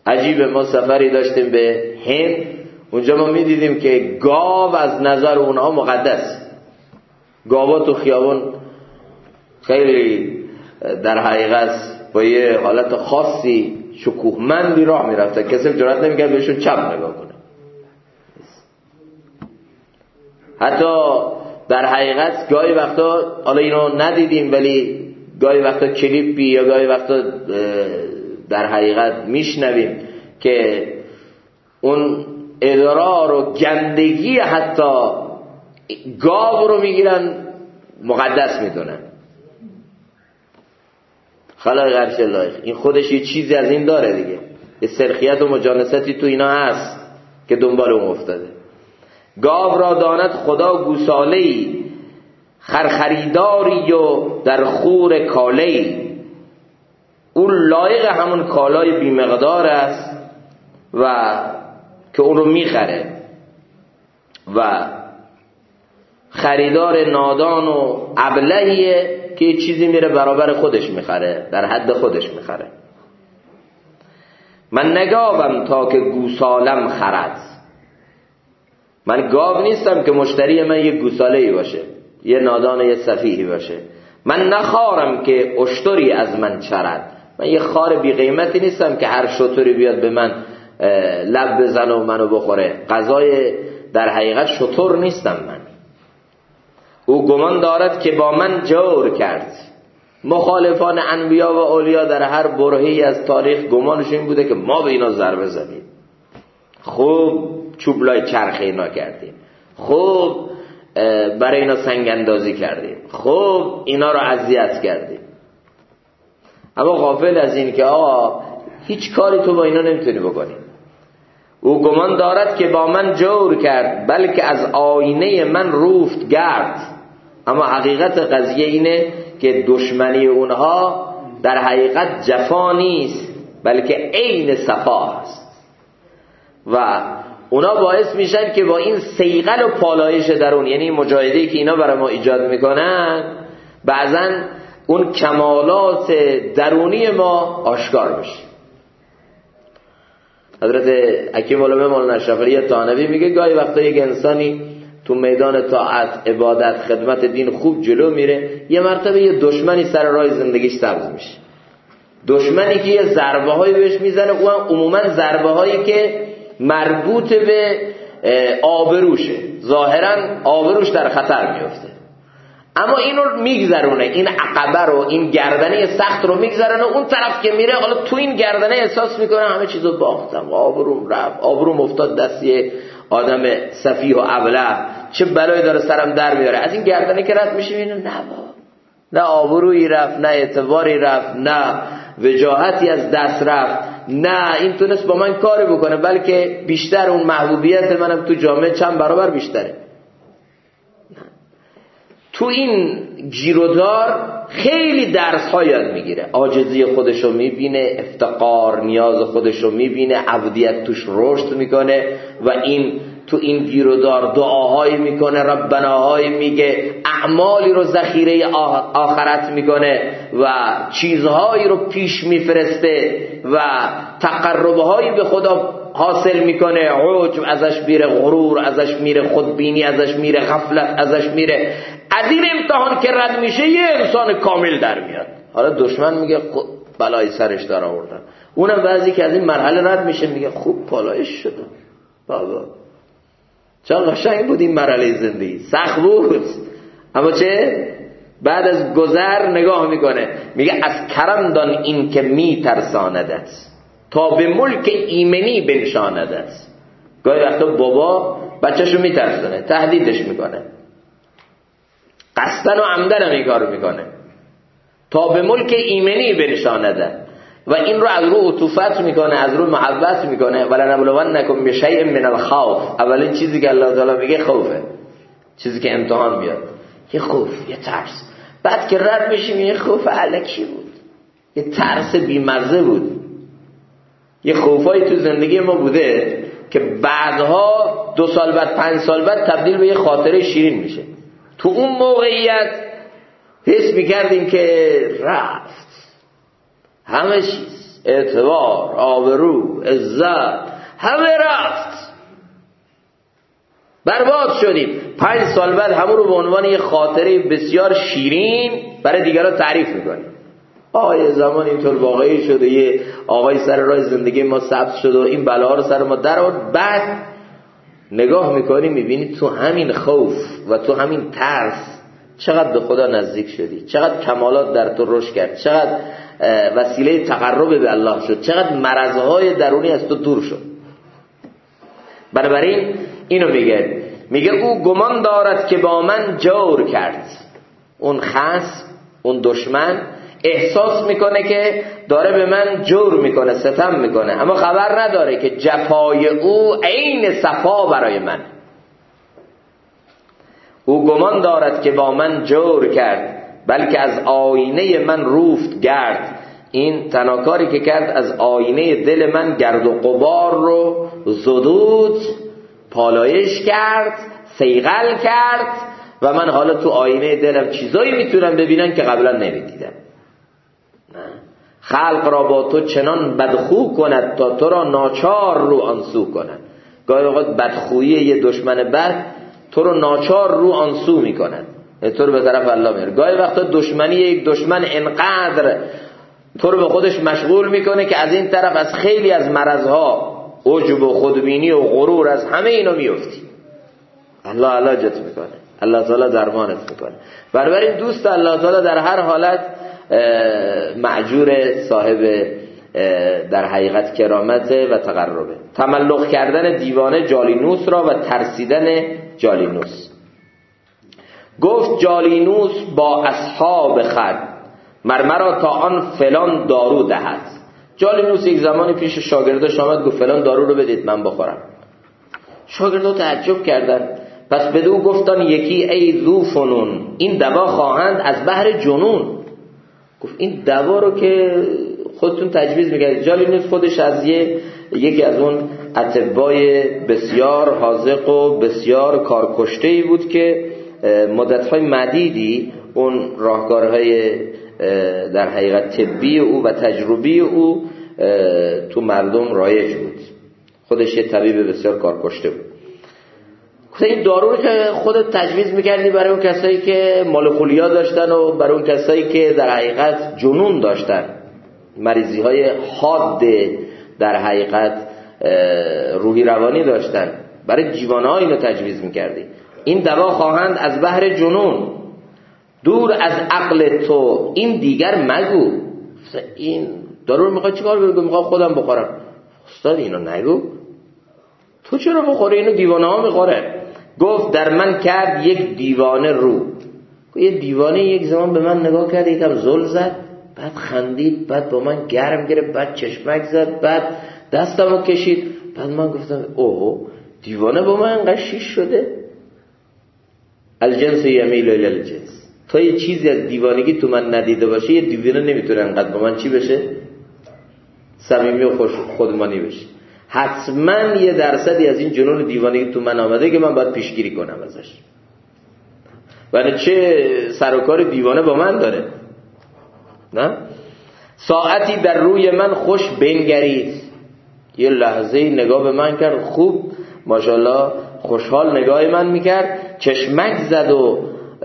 عجیبه، ما سفری داشتیم به هند، اونجا ما میدیدیم که گاو از نظر اونها مقدس. گاوا تو خیابون خیلی در حقیقت با یه حالت خاصی شکوهمندی راه میرفتن، کسی جرئت نمیکرد بهشون چپ نگاه کنه. حتی در حقیقت گاهی وقتا، حالا اینو ندیدیم ولی گاهی وقتا کلیپی یا گاهی وقتا در حقیقت میشنویم که اون ادرار و گندگی حتی گاو رو میگیرن مقدس میدونن. خلق عرش لایق، این خودش یه چیزی از این داره دیگه، یه سرخیت و مجانستی تو اینا هست که دنبال اون افتاده. گاو را داند خدا گوساله‌ای، خرخریداری و در خور کاله‌ای. اون لایق همون کالای بیمقدار است و که اون رو میخره و خریدار نادان و ابلهیه که یه چیزی میره برابر خودش میخره، در حد خودش میخره. من نگاوم تا که گوسالم خرد. من گاو نیستم که مشتری من یه گوساله‌ای باشه، یه نادان و یه سفیهی باشه. من نخارم که اشتری از من چرد. من یه خار بی قیمتی نیستم که هر شتری بیاد به من لب بزنه و منو بخوره. غذای در حقیقت شتر نیستم من. او گمان دارد که با من جور کرد. مخالفان انبیا و اولیا در هر برهه‌ای از تاریخ گمانش این بوده که ما به اینا ضربه زدیم، خوب چوبلای چرخه اینا کردیم، خوب برای اینا سنگ اندازی کردیم، خوب اینا رو اذیت کردیم. اما غافل از این که آقا هیچ کاری تو با اینا نمیتونی بکنی. او گمان دارد که با من جور کرد، بلکه از آینه من روفت گرد. اما حقیقت قضیه اینه که دشمنی اونها در حقیقت جفا نیست بلکه عین صفا است و اونا باعث میشن که با این صیقل و پالایش درون، یعنی مجاهده‌ای که اینا برای ما ایجاد میکنن، بعضن اون کمالات درونی ما آشکار بشه. حضرت حکیم علامه مولانا اشرف علی تانوی میگه گاهی وقتا یک انسانی تو میدان طاعت، عبادت، خدمت دین خوب جلو میره، یه مرتبه یه دشمنی سر راه زندگیش سبز میشه. دشمنی که یه ضربه هایی بهش میزنه، اون عموما ضربه هایی که مربوط به آبروشه، ظاهرا آبروش در خطر میفته، اما اینو میگذرونه، این عقبه رو، این گردنه سخت رو میگذرونه. اون طرف که میره، حالا تو این گردنه احساس میکنه همه چیزو باختم، آبروم رفت، آبروم افتاد دستی آدم سفیه و ابله، چه بلایی داره سرم در میاره. از این گردنه که رد میشه اینو نه آبرویی رفت، نه اعتباری رفت، نه وجاهتی از دست رفت، نه این تونست با من کاری بکنه، بلکه بیشتر اون محبوبیت منم تو جامعه چند برابر بیشتره. تو این گیرودار خیلی درس ها یاد میگیره، عاجزی خودشو میبینه، افتقار نیاز خودشو میبینه، عبودیت توش رشد میکنه و این تو این گیرودار دعاهایی میکنه، ربناهایی میگه، اعمالی رو ذخیره آخرت میکنه و چیزهایی رو پیش میفرسته و تقربهایی به خدا حاصل میکنه. عجب ازش میره، غرور ازش میره، خودبینی ازش میره، غفلت ازش میره. از این امتحان که رد میشه یه انسان کامل در میاد. حالا دشمن میگه بلای سرش در آوردن، اونم بعضی که از این مرحله رد میشه میگه خوب پالایش شدم بابا، چه قشنگ بود این مرحله زندگی، سخت بود اما چه بعد از گذر نگاه میکنه میگه از کرم دان این که میترساندت تا به ملک ایمنی بنشاندت. گاهی وقتا بابا بچه‌شو میترسونه، تهدیدش میکنه، قصدن و عمدن هم این کارو میکنه، تا به ملک ایمنی بنشاندت و این رو از رو عطوفت میکنه، از رو محبت میکنه. ولنبلونکم بشیء من الخوف، اولین چیزی که الله تعالی میگه خوفه، چیزی که امتحان میاد، یه خوف، یه ترس. بعد که رد میشیم یه خوف الکی بود، یه ترس بیمزه بود. یه خوفایی تو زندگی ما بوده که بعدها 2 سال بعد، 5 سال بعد تبدیل به یه خاطره شیرین میشه. تو اون موقعیت حس میکردیم که رفت همه چیز، اعتبار، آبرو، عزت همه رفت، برباد شدیم. 5 سال بعد همون رو به عنوان یه خاطره بسیار شیرین برای دیگران تعریف میکنیم. یه زمان اینطور واقعی شده، یه آقای سر راه زندگی ما سبز شد و این بلاها رو سر ما در آورد. بعد نگاه میکنی میبینی تو همین خوف و تو همین ترس چقدر به خدا نزدیک شدی، چقدر کمالات در تو رشد کرد، چقدر وسیله تقرب به الله شد، چقدر مرضهای درونی از تو دور شد. بنابراین اینو میگه او گمان دارد که با من جور کرد. اون خصم، اون دشمن احساس میکنه که داره به من جور میکنه، ستم میکنه، اما خبر نداره که جفای او عین صفا برای من. او گمان دارد که با من جور کرد، بلکه از آینه من روفت گرد. این تناکاری که کرد از آینه دل من گرد و غبار رو زدود، پالایش کرد، صیقل کرد و من حالا تو آینه دلم چیزایی میتونم ببینم که قبلا نمیدیدم. خلق را با تو چنان بدخو کند تا تو را ناچار رو آنسو کند. گاهی اوقات بدخویی یه دشمن بد تو رو ناچار رو آنسو میکند، تو رو به طرف الله میاره. گاهی وقتا دشمنی یک دشمن انقدر تو رو به خودش مشغول میکنه که از این طرف از خیلی از مرضها، عجب و خودبینی و غرور، از همه اینو میفتی. الله علاجت میکنه، الله تعالی درمانت میکنه. بنابراین دوست الله تعالی در هر حالت معجور صاحب در حقیقت کرامت و تقربه. تملق کردن دیوانه جالینوس را و ترسیدن جالینوس. گفت جالینوس با اصحاب خود مرمرا تا آن فلان دارو دهد. جالینوس یک زمانی پیش شاگرداش آمد، گفت فلان دارو رو بدید من بخورم. شاگردها تعجب کردند، پس بدو گفتن یکی ای ذو فنون، این دوا خواهند از بحر جنون. گفت این دوا رو که خودتون تجویز میکردید. جالینوس خودش از یکی از اون اطبای بسیار حاذق و بسیار کارکشته‌ای بود که مدت‌های مدیدی اون راهکارهای در حقیقت طبی او و تجربی او تو مردم رایج بود. خودش یه طبیب بسیار کارکشته بود. این دارو رو که خودت تجویز میکردی برای اون کسایی که مالخولیا داشتن و برای اون کسایی که در حقیقت جنون داشتن، مریضی های حاد در حقیقت روحی روانی داشتن، برای جیوانه ها اینو تجویز میکردی. این دوا خواهند از بحر جنون، دور از عقل تو این دیگر مگو. این دارو رو میخوای چیکار بگو؟ میخوام خودم بخورم. استاد اینو نگو، تو چرا بخوری؟ اینو دیوانه ها میخوره. گفت در من کرد یک دیوانه رو. یه دیوانه یک زمان به من نگاه کرد، یکم زل زد، بعد خندید، بعد با من گرم گرفت، بعد چشمک زد، بعد دستمو کشید. بعد من گفتم اوه دیوانه با من انقدر شیش شده. الجنس یمیل الی الجنس. تا یه چیزی از دیوانگی تو من ندیده باشه، یه دیوانه نمیتونه انقدر با من چی بشه؟ صمیمی و خودمانی بشه. حتما یه درصدی از این جنون دیوانگی تو من آمده که من باید پیشگیری کنم ازش. ولی چه سر و کار دیوانه با من داره؟ نه؟ ساعتی در روی من خوش بنگرید. یه لحظه نگاه به من کرد، خوب ماشاءالله خوشحال نگاه من میکرد، چشمک زد و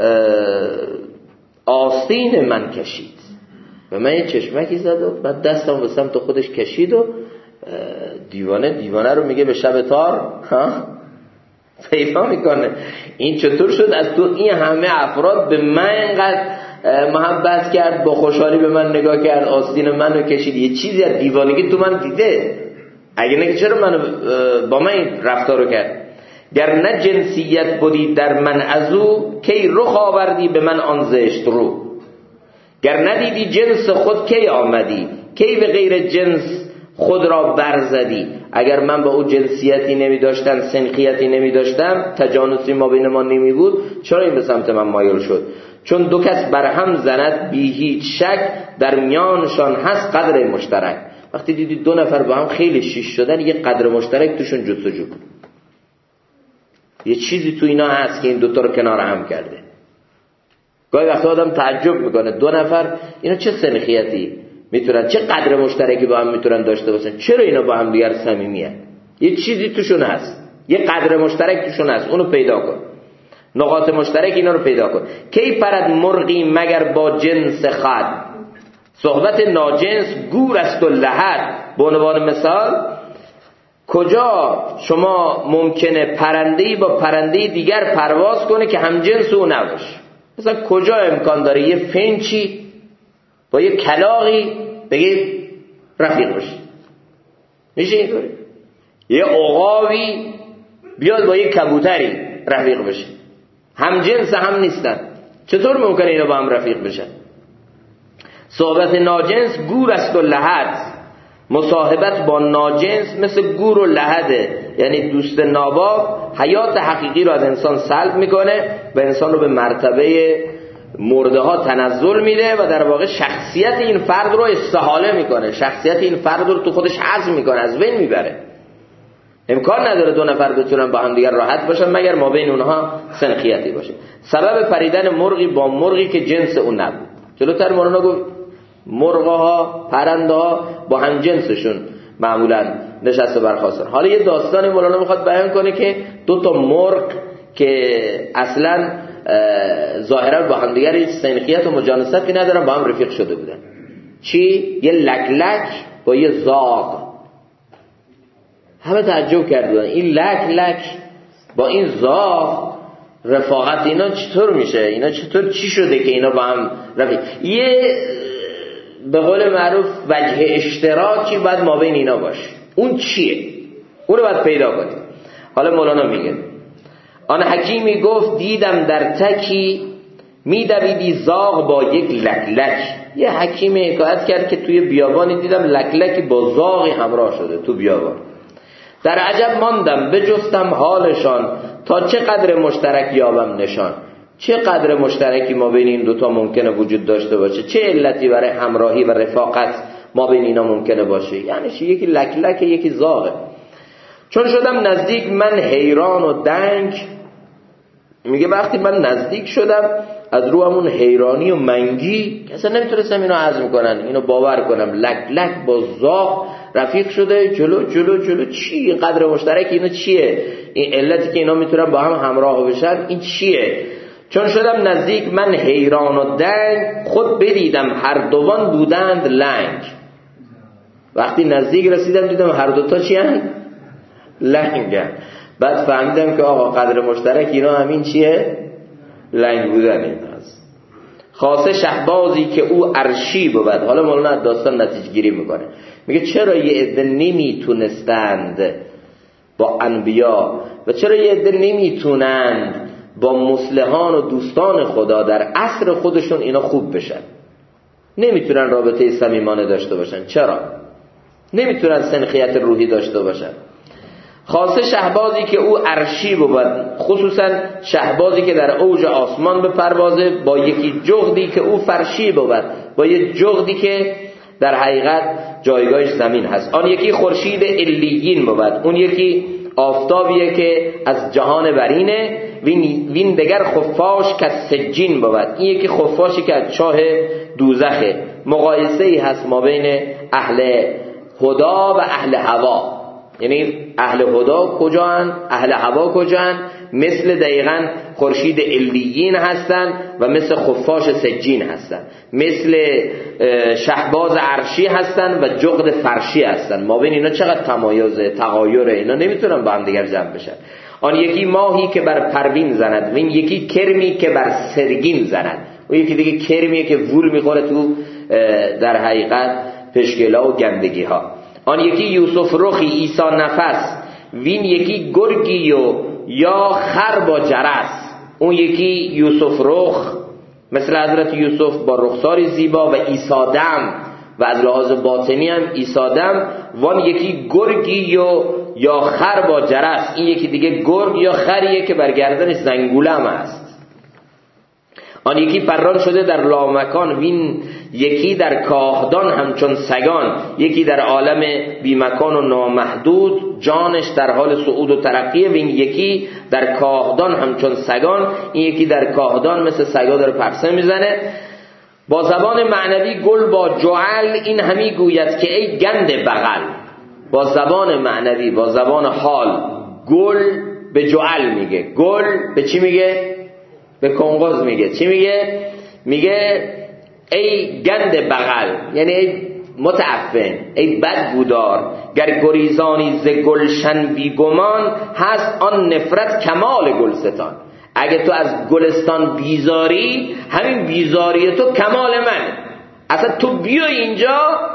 آستین من کشید. به من یه چشمکی زد و بعد دستم به سمت خودش کشید و دیوانه رو میگه به شب تار پیدا میکنه. این چطور شد از تو این همه افراد به من اینقدر محبت کرد، با خوشحالی به من نگاه کرد، آستین منو کشید؟ یه چیزی از دیوانگی تو من دیده، اگه نه چرا منو با من این رفتار رو کرد؟ گر نه جنسیت بودی در من ازو، کی رخ آوردی به من آن زشت رو. گر ندیدی جنس خود کی آمدی، کی به غیر جنس خود را برزدی. اگر من با او جنسیتی نمی داشتم، سنخیتی نمی داشتم، تجانسی ما بین ما نمی بود، چرا این به سمت من مایل شد؟ چون دو کس برهم زند بی هیچ شک، در میانشان هست قدر مشترک. وقتی دیدی دو نفر با هم خیلی شیش شدن، یه قدر مشترک توشون جستجو کن. یه چیزی تو اینا هست که این دوتا رو کنار هم کرده. گاهی وقتا آدم تعجب میکنه، دو نفر اینا چه سنخیتی؟ میتونن، چه قدر مشترکی با هم میتونن داشته باشن، چرا اینا با هم دیگر صمیمیان؟ یه چیزی توشون هست، یه قدر مشترک توشون هست، اونو پیدا کن، نقاط مشترک اینا رو پیدا کن. کی پرد مرغی مگر با جنس خود، صحبت ناجنس گور است و لحد. به عنوان مثال کجا شما ممکنه پرنده‌ای با پرنده دیگر پرواز کنه که هم جنس او نباشه؟ مثلا کجا امکان داره یه فنچی با یه کلاغی بگید رفیق بشه؟ میشه اینطوری؟ یه عقابی بیاد با یه کبوتری رفیق بشه؟ هم جنس هم نیستن، چطور ممکنه اینا با هم رفیق بشن؟ صحبت ناجنس گور است و لحد. مصاحبت با ناجنس مثل گور و لحده، یعنی دوست ناباب حیات حقیقی رو از انسان سلب میکنه و انسان رو به مرتبه مرده ها تنزل میده و در واقع شخصیت این فرد رو استحاله میکنه، شخصیت این فرد رو تو خودش حذف میکنه، از بین میبره. امکان نداره دو نفر بتونن با هم دیگر راحت باشن مگر ما بین اونها سنخیتی باشه. سبب پریدن مرغی با مرغی که جنس اون نبود. جلوتر مولانا گفت مرغ‌ها، پرنده‌ها با هم جنسشون معمولا نشسته برخاستن. حالا یه داستانی مولانا میخواد بیان کنه که دو تا مرغ که اصلا ظاهرا با هم دیگر هیچ سنخیت و مجانستی ندارن با هم رفیق شده بودن. چی؟ یه لکلک با یه زاغ. همه تعجب کردن این لکلک با این زاغ رفاقت اینا چطور میشه؟ اینا چطور چی شده که اینا با هم رفیق؟ یه به قول معروف وجه اشتراکی باید ما بین اینا باشه. اون چیه؟ اون رو باید پیدا کنیم. حالا مولانا میگه آن حکیمی گفت دیدم در تکی میدویدی زاغ با یک لکلک. یه حکیم حکایت کرد که توی بیابانی دیدم لکلکی با زاغی همراه شده تو بیابان. در عجب ماندم بجستم حالشان تا چه قدر مشترک یابم نشان. چه قدر مشترکی ما بین این دوتا ممکنه وجود داشته باشه؟ چه علتی برای همراهی و رفاقت ما بین اینا ممکنه باشه؟ یعنی یکی لکلک یکی زاغه. چون شدم نزدیک من حیران و دنگ. میگه وقتی من نزدیک شدم از رو همون حیرانی و منگی که اصلا نمیتونستم اینو هضم کنن، اینو باور کنم، لکلک با زاغ رفیق شده جلو جلو جلو. چی قدر مشترک اینا چیه؟ این علتی که اینا میتونن با هم همراه بشن این چیه؟ چون شدم نزدیک من حیران و دنگ خود بدیدم هر دوان بودند لنگ. وقتی نزدیک رسیدم دیدم هر دوتا چی هن؟ لنگن. بعد فهمیدم که آقا قدر مشترک اینا همین چیه؟ لنگ بودن این هست. خاصه شهبازی که او عرشی بود. حالا مولانا داستان نتیجه گیری میکنه، میگه چرا یه عده نمیتونستند با انبیا و چرا یه عده نمیتونند با مصلحان و دوستان خدا در عصر خودشون اینا خوب بشن؟ نمیتونن رابطه صمیمانه داشته باشن. چرا؟ نمیتونن سنخیت روحی داشته باشن. خاصه شهبازی که او عرشی بود، خصوصا شهبازی که در اوج آسمان به پروازه با یکی جغدی که او فرشی بود، با یک جغدی که در حقیقت جایگاهش زمین هست. آن یکی خورشید علیین بود، اون یکی آفتابیه که از جهان برینه. وین دگر خفاش که سجین بود، این یکی خفاشی که از چاه دوزخه. مقایسه ای هست ما بین اهل هدا و اهل هوا، یعنی اهل هدا کجان اهل هوا کجان؟ مثل دقیقاً خورشید علیین هستن و مثل خفاش سجین هستن، مثل شهباز عرشی هستن و جغد فرشی هستن. ما بین اینا چقدر تمایزه، تغایره، اینا نمیتونن با هم دیگر جمع بشن. آن یکی ماهی که بر پروین زند و این یکی کرمی که بر سرگین زند. اون یکی دیگه کرمیه که وول میخوره تو در حقیقت پشکلا و گندگی ها. آن یکی یوسف رخی عیسی نفس، وین یکی گرگی و یا خر با جرس. اون یکی یوسف رخ مثل حضرت یوسف با رخساری زیبا و عیسی دم و از لحاظ باطنی هم عیسی دم. وان یکی گرگی و یا خر با جرس، این یکی دیگه گرگ یا خریه که بر گردنش زنگوله هم هست. آن یکی پران شده در لامکان، وین یکی در کاهدان همچون سگان. یکی در عالم بیمکان و نامحدود، جانش در حال صعود و ترقیه. وین یکی در کاهدان همچون سگان، این یکی در کاهدان مثل سگا داره پرسه میزنه. با زبان معنوی گل با جعل این همی گوید که ای گند بغل. با زبان معنوی، با زبان حال، گل به جعل میگه. گل به چی میگه؟ به کنقوز میگه. چی میگه؟ میگه ای گند بغل، یعنی ای متعفن، ای بدگودار، گر گریزانی ز گلشن بیگمان، هست آن نفرت کمال گلستان. اگه تو از گلستان بیزاری، همین بیزاری تو کمال من. اصلا تو بیای اینجا،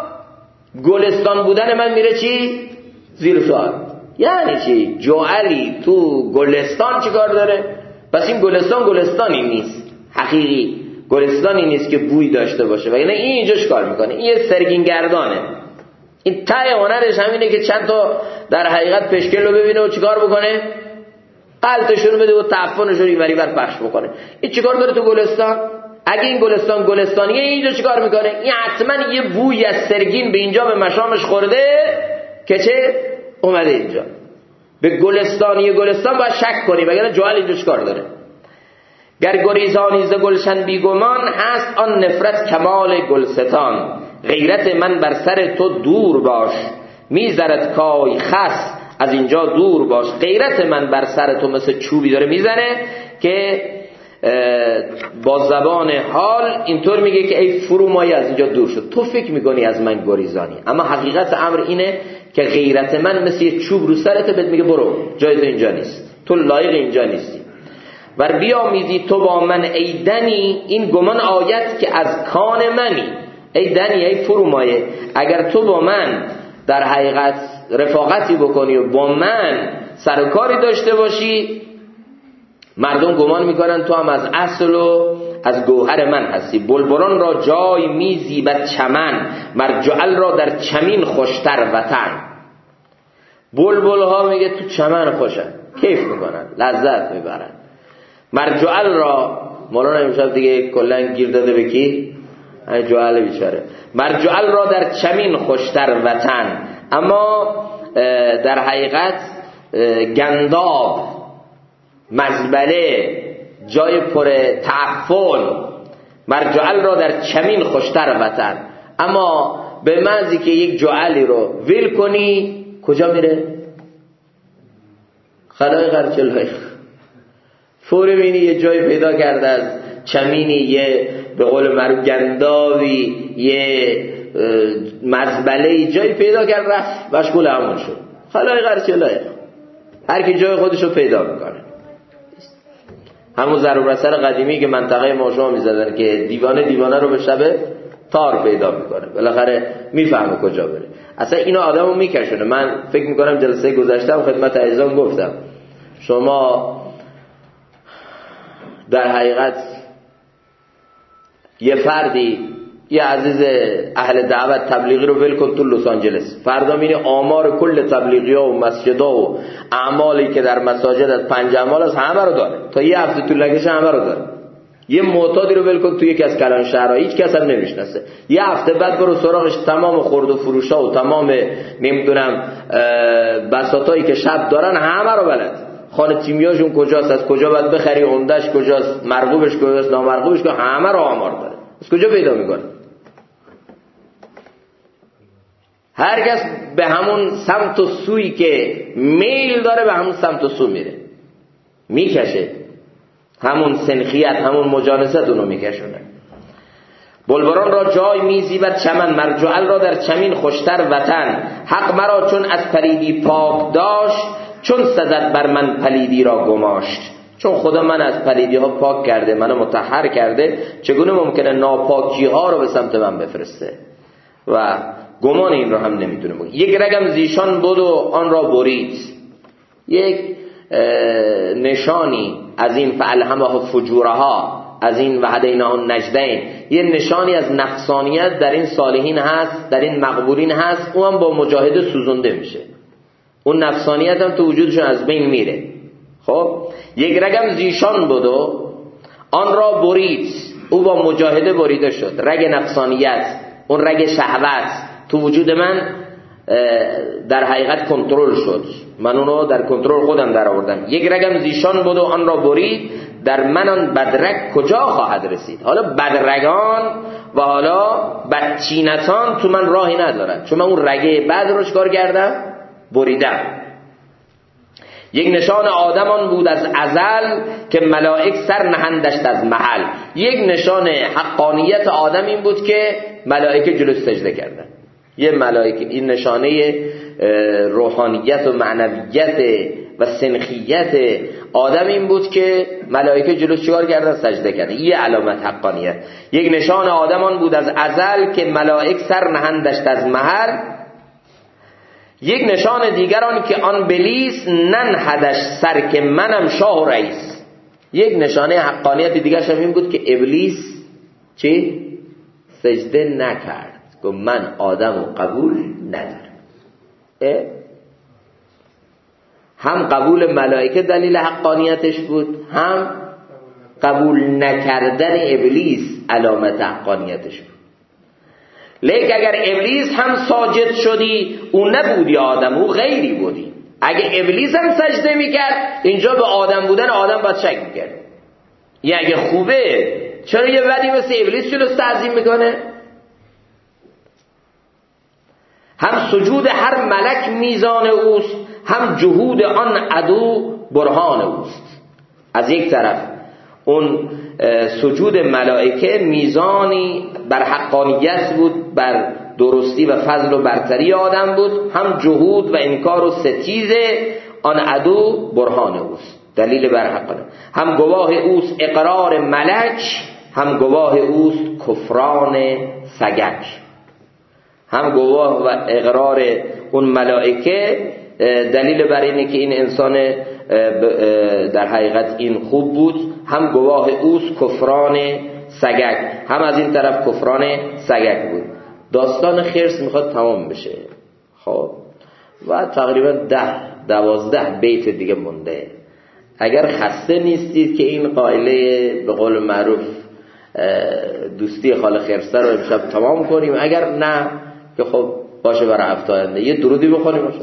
گلستان بودن من میره چی؟ زیر سوال. یعنی چی؟ جعلی تو گلستان چی کار داره؟ پس این گلستان گلستانی نیست حقیقی، گلستانی نیست که بوی داشته باشه. و این اینجا چی کار میکنه؟ این یه سرگین گردانه. این ته هنرش همینه که چند تا در حقیقت پشکل رو ببینه و چیکار بکنه؟ قلتشون بده و تعفنشون اینوری بر پخش بکنه. این چیکار داره تو گلستان؟ اگه این گلستان گلستانیه، اینجا چیکار میکنه؟ این حتما یه بوی از سرگین به اینجا به مشامش خورده که چه اومده اینجا. به گلستانی گلستان باید شک کنی، وگرنه جوال اینجا چیکار داره؟ گر گریزانی ز گلشن بیگمان، هست آن نفرت کمال گلستان. غیرت من بر سر تو دور باش، میزرد کای خس از اینجا دور باش. غیرت من بر سر تو مثل چوبی داره میزنه که با زبان حال اینطور میگه که ای فرومایی از اینجا دور شد. تو فکر میکنی از من گریزانی، اما حقیقت امر اینه که غیرت من مثل یه چوب رو سرته، بهت میگه برو، جای تو اینجا نیست، تو لایق اینجا نیستی. ور بیامیزی تو با من ای دنی، این گمان آید که از کان منی. ای دنی، ای فرومایه، اگر تو با من در حقیقت رفاقتی بکنی و با من سرکاری داشته باشی، مردم گمان میکنن تو هم از اصل و از گوهر من هستی. بلبلان را جای میزیبد چمن، مرجعل را در چمین خوشتر وطن. بلبل ها میگه تو چمن خوشن، کیف میکنن، لذت میبرن. مرجعل را مولانا امشب دیگه کلن گیر داده به کی؟ جعل بیچاره. مرجعل را در چمین خوشتر وطن، اما در حقیقت گنداب، مزبله، جای پر تعفن. مرجعل را در چمین خوشتر وطن، اما به محضی که یک جعلی رو ویل کنی کجا میره؟ خلای غرچلای فوری بینی یه جای پیدا کرده از چمینی، یه به قول معروف گنداوی، یه مزبله، جایی پیدا کرد رفت مشغول همون شد. خلای غرچلای هر کی جای خودشو پیدا میکنه. همون ضرورت قدیمی که منطقه ماشا میزدن که دیوانه رو به شب تار پیدا میکنه، بالاخره میفهمه کجا بره. اصلا اینا آدمو میکشونه. من فکر میکنم جلسه گذشته خدمت عزیزان گفتم، شما در حقیقت یه فردی، یه عزیز اهل دعوت تبلیغی رو ول کن تو لس آنجلس، فردا میری آمار کل تبلیغی ها و مسجد ها و اعمالی که در مساجد از 5 اعمال از همه رو داره، تا یه هفته طول نکشه همه رو داره. یه معتادی رو ول کن تو یکی از کلان شهرها، هیچ کس هم نمیشناسه، یه هفته بعد برو سراغش، تمام خرد و فروش ها و تمام نمیدونم بساطایی که شب دارن همه رو بلد. خانه تیمیاشون کجاست، از کجا باید بخری، عمدهش کجاست، مرغوبش کجاست، نامرغوبش کجاست، همه رو آمار داره. از کجا پیدا میکنه؟ هر کس به همون سمت و سوی که میل داره به همون سمت و سو میره، میکشه، همون سنخیت، همون مجانست اونو میکشونه. بلبلان را جای میزیبد چمن، مرجعل را در چمین خوشتر وطن. حق مرا چون از پلیدی پاک داشت، چون سزد بر من پلیدی را گماشت. چون خدا من از پلیدی ها پاک کرده، منو مطهر کرده، چگونه ممکنه ناپاکی ها رو به سمت من بفرسته؟ و گمان این رو هم نمیتونه بگه. یک رگم زیشان بود و آن را برید. یک نشانی از این فعلهمه فجورها، از این وحدینها النجدین، یه نشانی از نقصانیت در این صالحین هست، در این مقبولین هست. اون هم با مجاهده سوزنده میشه، اون نفسانیت هم تو وجودشون از بین میره. خب یک رگم زیشان بود و آن را برید، او با مجاهده بریده شد. رگ نفسانیت، اون رگ شهوت تو وجود من در حقیقت کنترل شد، من اونو در کنترل خودم در آوردم. یک رگم زیشان بود و آن را برید، در من آن بدرگ کجا خواهد رسید؟ حالا بدرگان و حالا بدچینتان تو من راهی ندارن، چون من اون رگه بعد رو چکار کردم؟ بریدم. یک نشان آدم آن بود از ازل که ملائک سر نهندشت از محل. یک نشان حقانیت آدم این بود که ملائکه جلوش سجده کردن. یه ملائکه، این نشانه روحانیت و معنویت و سنخیت آدم این بود که ملائکه جلوش چیکار کردن؟ سجده کردن. یه علامت حقانیت. یک نشان آدم آن بود از ازل که ملائک سر نهندشت از محل. یک نشان دیگران که آن بلیس ننهدش سر که منم شاه و رئیس. یک نشانه حقانیت دیگرش هم این بود که ابلیس چی؟ سجده نکرد، گفت من آدم و قبول ندارم. هم قبول ملائکه دلیل حقانیتش بود، هم قبول نکردن ابلیس علامت حقانیتش بود. لیک اگر ابلیس هم ساجد شدی، او نبودی آدم، او غیری بودی. اگه ابلیس هم سجده میکرد، اینجا به آدم بودن آدم باید شک میکرد. یه اگه خوبه، چرا یه ولی مثل ابلیس جلوش تعظیم میکنه؟ هم سجود هر ملک میزان اوست، هم جهود آن عدو برهان اوست. از یک طرف اون سجود ملائکه میزانی بر حقانیت بود، بر درستی و فضل و برتری آدم بود، هم جهود و انکار و ستیز آن عدو برهان اوست، دلیل بر حقانیت. هم گواه اوست اقرار ملک، هم گواه اوست کفران سگک. هم گواه و اقرار اون ملائکه دلیل بر اینه که این انسان در حقیقت این خوب بود، هم گواه اوست کفران سگک، هم از این طرف کفران سگک بود. داستان خرس میخواد تمام بشه، خب و تقریبا 10-12 بیت دیگه مونده. اگر خسته نیستید که این قائله به قول معروف دوستی خال خرسه رو امشب تمام کنیم، اگر نه که خب باشه برای هفته آینده یه درودی بخونیم. باشه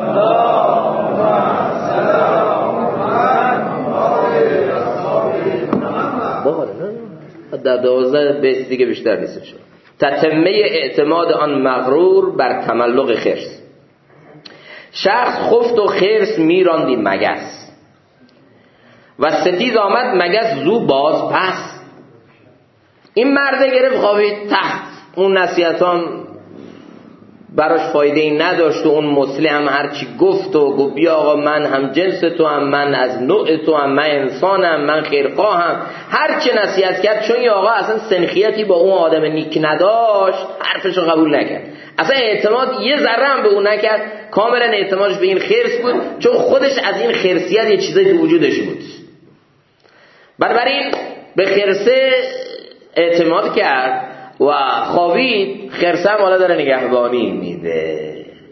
در 12 بیت دیگه بیشتر نیست. تتمه اعتماد آن مغرور بر تملق خرس. شخص خفت و خرس میراندی مگس، و ستیز آمد مگس زو باز پس. این مرده گرفت خوابید تحت. اون نصیحتان براش فایده ای نداشت و اون مسلم هم هرچی گفت و گفت بیا آقا من هم جنس تو هم، من از نوع تو هم، من انسانم، من خیرخواهم، هرچی نصیحت کرد، چون یه آقا اصلا سنخیتی با اون آدم نیک نداشت حرفشو قبول نکرد، اصلا اعتماد یه ذره هم به اون نکرد، کاملا اعتمادش به این خرس بود، چون خودش از این خرسیت یه چیزایی تو وجودش بود. بنابراین به خرسه اعتماد کرد و خوابید. خرسه هم حالا داره نگهبانی میده،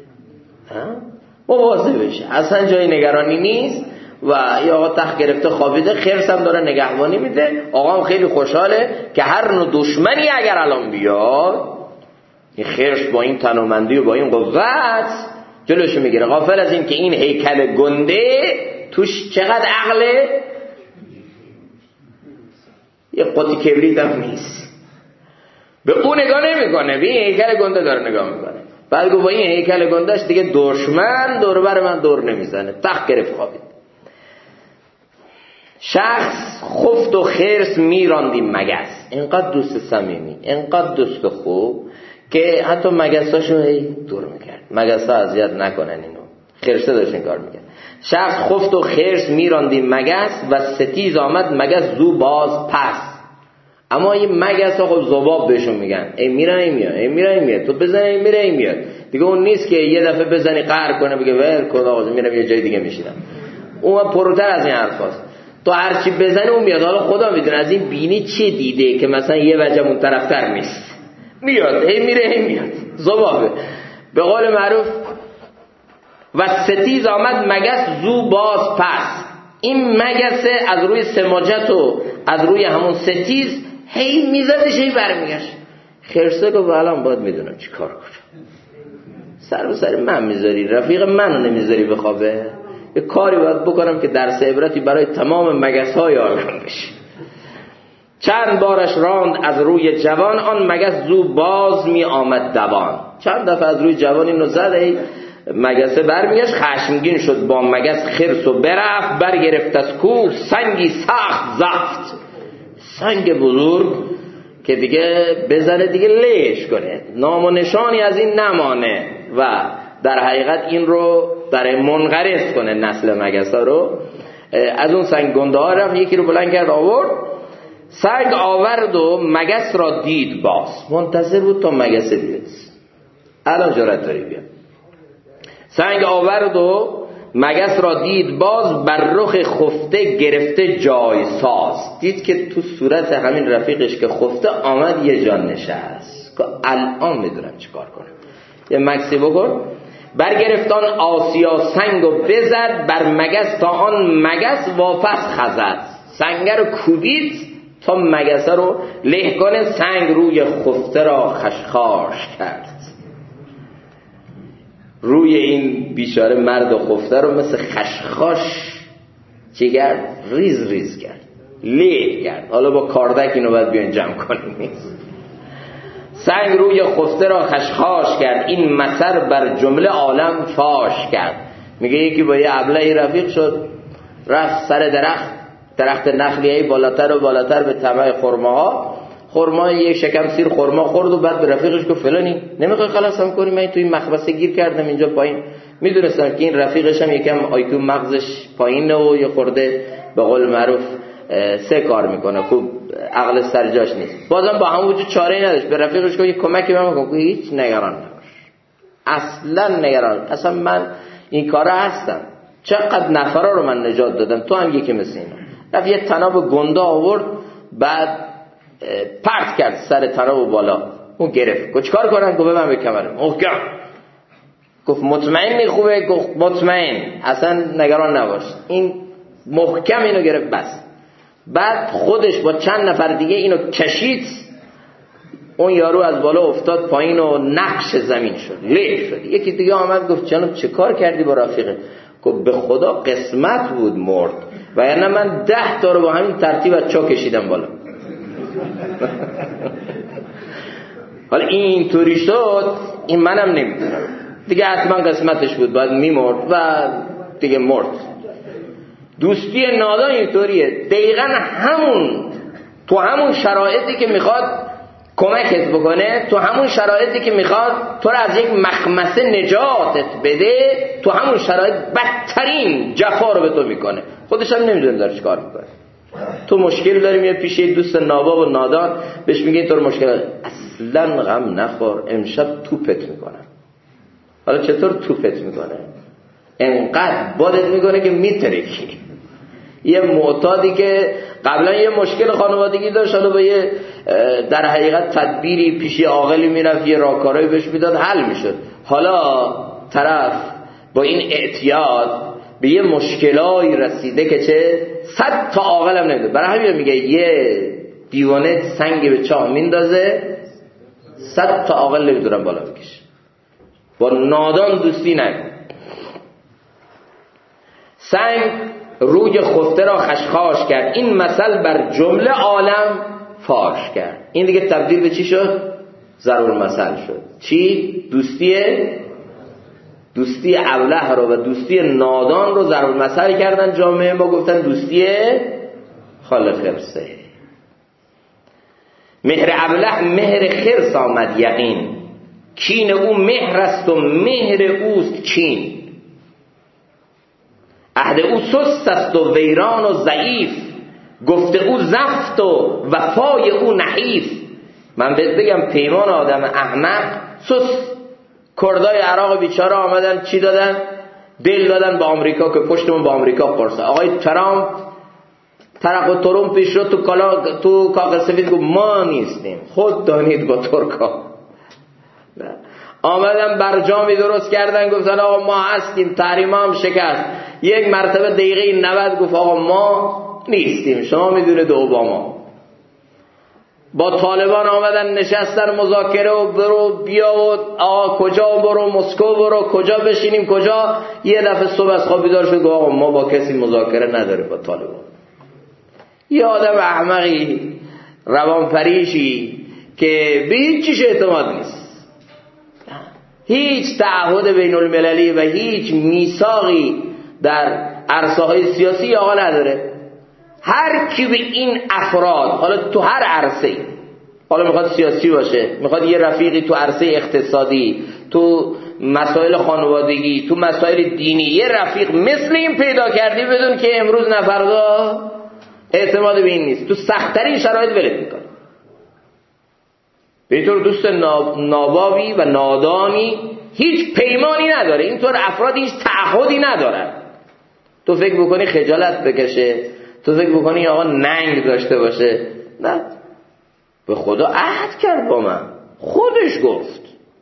مواظبش، اصلا جای نگرانی نیست و یا آقا تخت گرفته خوابیده، خرس هم داره نگهبانی میده. آقا هم خیلی خوشحاله که هر نوع دشمنی اگر الان بیاد، این خرس با این تنومندی و با این قوت جلوشو میگیره، غافل از این که این هیکل گنده توش چقدر عقله، یه قطی کبریت هم نیست، به اون نگاه نمیکنه، به این هیکل گنده داره نگاه میکنه. بعد گفت با این هیکل گندهش دیگه دشمن دور بر من دور نمیزنه، تخت گرفت خوابید. شخص خفت و خرس میراندی مگس. اینقدر دوست صمیمی، اینقدر دوست خوب که حتی مگساشو دور میکرد، مگسا اذیت نکنن اینو. خرسه داشت این کار میکرد. شخص خفت و خرس میراندی مگس، و ستیز آمد مگس زو باز پس. اما این مگس ها خب زباب بهشون میگن، ای میرن ای میاد، ای میرن ای میاد، تو بزن ای میره ای میاد دیگه. اون نیست که یه دفعه بزنی قهر کنه بگه ول کن آقا میرم یه جای دیگه میشینم. اون پروتر از این حرفاست. تو هر چی بزنی اون میاد. حالا خدا میدونه از این بینی چی دیده که مثلا یه وجه اون طرفتر نیست، میاد ای میره ای میاد، زبابه به قول معروف. و ستیز آمد مگس زو باز پس. این مگس از روی سماجت و از روی همون ستیز هی میزدش هی برمیگشت. خرسه گفت الان باید میدونم چی کار کنم، سر به سر من میذاری، رفیق منو نمیذاری بخوابه، یه کاری باید بکنم که درس عبرتی برای تمام مگس های عالم بشه. چند بارش راند از روی جوان، آن مگس زو باز می آمد دوان. چند دفعه از روی جوان اینو زد، مگسه برمیگشت، خشمگین شد با مگس خرس و برفت، برگرفت از کوه سنگی سخت زفت. سنگ بزرگ که دیگه بزنه دیگه لیش کنه، نام و نشانی از این نمانه و در حقیقت این رو برای منقرض کنه نسل مگسا رو. از اون سنگ گنده ها رفت، یکی رو بلند کرد آورد، سنگ آورد و مگس را دید باز. منتظر بود تا مگس بیاد، الان جرأت داری بیاد. سنگ آورد و مگس را دید باز، بر رخ خفته گرفته جای ساز. دید که تو صورت همین رفیقش که خفته آمد یه جان نشست، که الان میدونم چی کار کنم، یه مکسی بکن. برگرفتان آسیا سنگ و بزد، بر مگس تا آن مگس واپس خزد. سنگ رو کوبید تا مگس رو له کنه. سنگ روی خفته را خشخاش کرد. روی این بیچاره مرد و خفته رو مثل خشخاش چی کرد؟ ریز ریز کرد، له کرد. حالا با کاردک اینو باید بیان جمع کنیم. سنگ روی خفته را خشخاش کرد، این مثل بر جمله عالم فاش کرد. میگه یکی با یه ابلهی رفیق شد، رفت سر درخت نخلیه‌ای بالاتر و بالاتر به طمع خرماها. خرما یک شکم سیر خرما خورد و بعد به رفیقش گفت فلانی نمیخوای خلاصم کنی، من توی مخبسه گیر کردم اینجا پایین. میدونستم که این رفیقش هم یکم آیکیو مغزش پایینه و یه خورده به قول معروف سه کار میکنه، خوب عقل سر جاش نیست. بازم با هم وجود چاره‌ای نداشت، به رفیقش گفت یه کمکی من بکن. هیچ نگران نباش، اصلا نگران، اصلا من این کارا هستم، چقدر نفرا رو من نجات دادم، تو هم یکی مثل اینا. رفت یه طناب گنده آورد، بعد پرت کرد سر طناب بالا. اون گرفت، گفت چیکار کنم؟ گفت من به کمرم محکم. گفت مطمئنی خوبه؟ گفت مطمئن، اصلا نگران نباش. این محکم اینو گرفت بس. بعد خودش با چند نفر دیگه اینو کشید، اون یارو از بالا افتاد پایین و نقش زمین شد، له شد. یکی دیگه آمد گفت جناب چه کار کردی با رفیقه؟ گفت به خدا قسمت بود مرد، و یعنی من 10 تا رو با همین ترتیب از چا کشیدم بالا. حالا این طوری شد، این منم نمیدونم دیگه، حتما قسمتش بود، باید میمرد و دیگه مرد. دوستی نادان اینطوریه، دقیقا همون تو همون شرایطی که میخواد کمکت بکنه، تو همون شرایطی که میخواد تو رو از یک مخمسه نجاتت بده، تو همون شرایط بدترین جفا رو به تو میکنه. خودش هم نمیدونه داره چیکار میکنه. تو مشکل داری میاد پیش یه دوست ناباب و نادان، بهش میگه اینطور مشکل داری. اصلا غم نخور، امشب توپت میکنم. حالا چطور توپت میکنه؟ انقدر بادت میکنه که میترکی. یه معتادی که قبلا یه مشکل خانوادگی داشت، حالا با یه در حقیقت تدبیری پیش عاقلی میرفت، یه راهکارایی بهش میداد، حل میشد. حالا طرف با این اعتیاد به یه مشکلایی رسیده که چه 100 تا عاقل هم نمیده. برای همین میگه یه دیوانه سنگ به چاه میندازه، 100 تا عاقل نمیدونن بالا بکشه. با نادان دوستی نکن. سنگ روی خفته را خشخاش کرد، این مثل بر جمله عالم فاش کرد. این دیگه تبدیل به چی شد؟ ضرور مثل شد. چی؟ دوستی ابله رو و دوستی نادان رو ضرور مثل کردن جامعه ما، گفتن دوستی خال خرسه. مهر ابله مهر خرس آمد یقین، کین او مهر است و مهر اوست کین. عهد او سست است و ویران و ضعیف، گفت او زفت و وفای او نحیف. من بهت بگم پیمان آدم احمق سست. کردای عراق بیچاره آمدن چی دادن؟ دل دادن به آمریکا که پشتمون به آمریکا قرصه. آقای ترامپ ترق و تروم پیش رو تو کاغذ سفید گفت ما نیستیم، خود دانید با ترکا. آمدن برجامی درست کردن، گفتن آقا ما هستیم، تحریم هم شکست. یک مرتبه دقیقه 90 گفت آقا ما نیستیم، شما میدونید اوباما. با طالبان آمدن نشستن مذاکره و برو بیا و آقا کجا برو، مسکو برو، کجا بشینیم کجا. یه دفعه صبح از خواب بیدار شد آقا ما با کسی مذاکره نداریم با طالبان. یه آدم احمقی روانپریشی که به هیچ چیز اعتماد نیست، هیچ تعهد بین المللی و هیچ میثاقی در عرصه‌های سیاسی آقا نداره. هر کی به این افراد، حالا تو هر عرصه‌ای، حالا میخواد سیاسی باشه، میخواد یه رفیقی تو عرصه اقتصادی، تو مسائل خانوادگی، تو مسائل دینی، یه رفیق مثل این پیدا کردی، بدون که امروز نفردا اعتماد به این نیست، تو سخت‌ترین شرایط ولت میکنه. به اینطور دوست ناباوی و نادانی هیچ پیمانی نداره، اینطور افراد هیچ تعهدی ندارن. تو فکر بکنی خجالت بکشه، تو فکر بکنی آقا ننگ داشته باشه، نه، به خدا عهد کرد با من، خودش گفت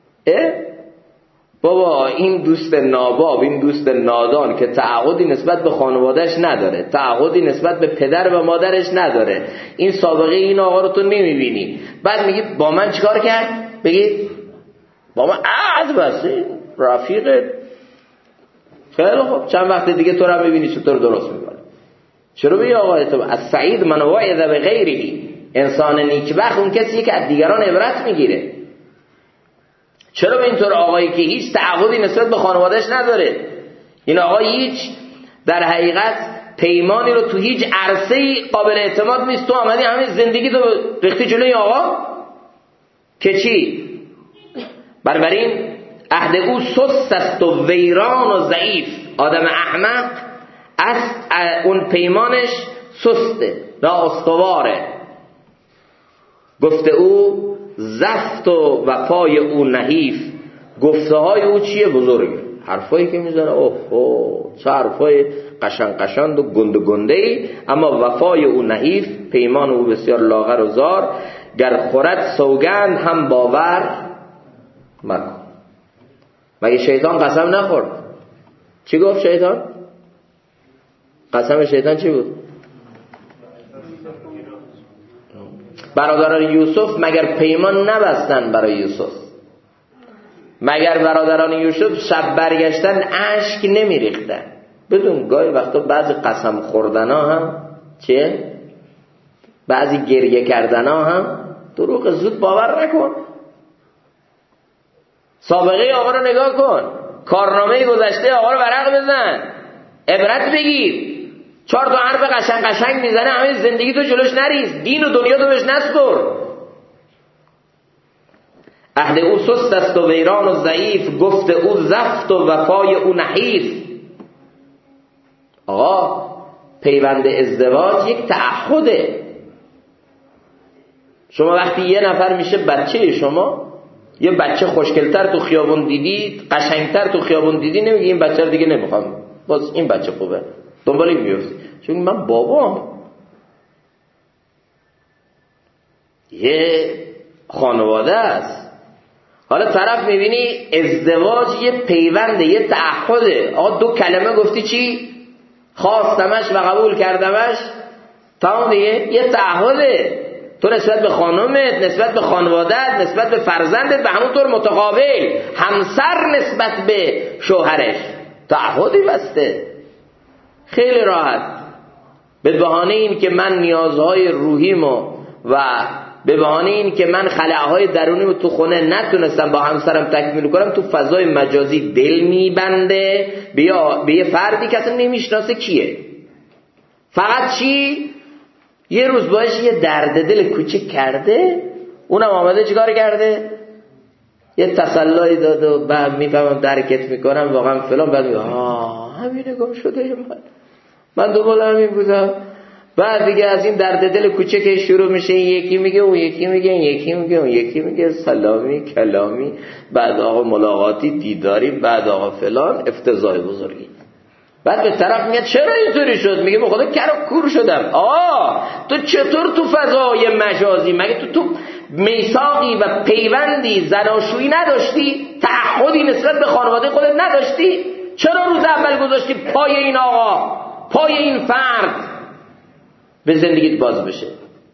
بابا این دوست ناباب، این دوست نادان که تعهدی نسبت به خانوادهش نداره، تعهدی نسبت به پدر و مادرش نداره، این سابقه این آقا رو تو نمیبینی، بعد میگی با من چیکار کرد؟ بگی با من عهد بسته، رفیق خیلی خوب، چند وقت دیگه تو رو میبینی چطور درست میکنه. چرا بگی آقا تو از سعید من وعظ به غیره، انسان نیکبخت اون کسیه که از دیگران عبرت میگیره. چرا به اینطور آقایی که هیچ تعهدی نسبت به خانوادهش نداره، این آقا هیچ در حقیقت پیمانی رو تو هیچ عرصه‌ای قابل اعتماد نیست، تو آمدی همه زندگی تو ریختی جلوی آقا که چی؟ بنابراین عهد او سست است و ویران و ضعیف. آدم احمق از اون پیمانش سسته، نااستواره. گفته او زفت و وفای او نحیف. گفته های او چیه؟ بزرگه. حرفایی که میزنه اوه چه حرفای قشنگ و گنده ای، اما وفای او نحیف، پیمان او بسیار لاغر و زار. گر خورد سوگند هم باور مکن. مگه شیطان قسم نخورد؟ چی گفت شیطان؟ قسم شیطان چی بود؟ برادران یوسف مگر پیمان نبستن برای یوسف؟ مگر برادران یوسف شب برگشتن اشک نمیریختن؟ بدون گاهی وقتا بعضی قسم خوردن ها هم چیه؟ بعضی گریه کردن ها هم دروغ. زود باور نکن. سابقه آقا رو نگاه کن، کارنامه گذشته آقا رو ورق بزن، عبرت بگیر. 4 تا حرف قشنگ میزنه، همه زندگی تو جلوش نریز، دین و دنیا تو بهش نسپر. عهد او سست است و ویران و ضعیف، گفت او زفت و وفای او نحیف. آقا پیوند ازدواج یک تعهده. شما وقتی یه نفر میشه بچه شما، یه بچه خوشگلتر تو خیابون دیدید، قشنگتر تو خیابون دیدی، نمیگی این بچه رو دیگه نمیخوام، باز این بچه خوبه، دنبالی میفتی، چون من بابام. یه خانواده است. حالا طرف میبینی ازدواج یه پیونده، یه تعهده. آقا 2 کلمه گفتی چی؟ خواستمش و قبول کردمش، تمام دیگه. یه تعهده. تو نسبت به خانمت، نسبت به خانوادت، نسبت به فرزندت به همونطور متقابل. همسر نسبت به شوهرش تعهدی بسته. خیلی راحت به بهانه این که من نیازهای روحیمو و به بهانه این که من خلأهای درونیمو تو خونه نتونستم با همسرم تکمیل کنم، تو فضای مجازی دل میبنده به یه فردی که اصلا نمیشناسه کیه. فقط چی؟ یه روز باش یه درد دل کوچیک کرده، اونم آمده چیکار کرده؟ یه تسلایی داد و بعد میفهمم درکت میکنم واقعا فلان، بعد میگم همینه گم شده من دوباره همین بودم. بعد دیگه از این درد دل کوچیک شروع میشه، یکی میگه اون یکی میگه، یکی میگه اون یکی میگه، سلامی کلامی، بعد آقا ملاقاتی دیداری، بعد آقا فلان، افتضاح بزرگی. بعد به طرف میگه چرا اینطوری شد؟ میگه به خدا کر و کور شدم. تو چطور تو فضای مجازی مگه تو میثاقی و پیوندی زناشویی نداشتی؟ تعهدی نسبت به خانواده خودت نداشتی؟ چرا روز اول گذاشتی پای این آقا، پای این فرد به زندگیت باز بشه؟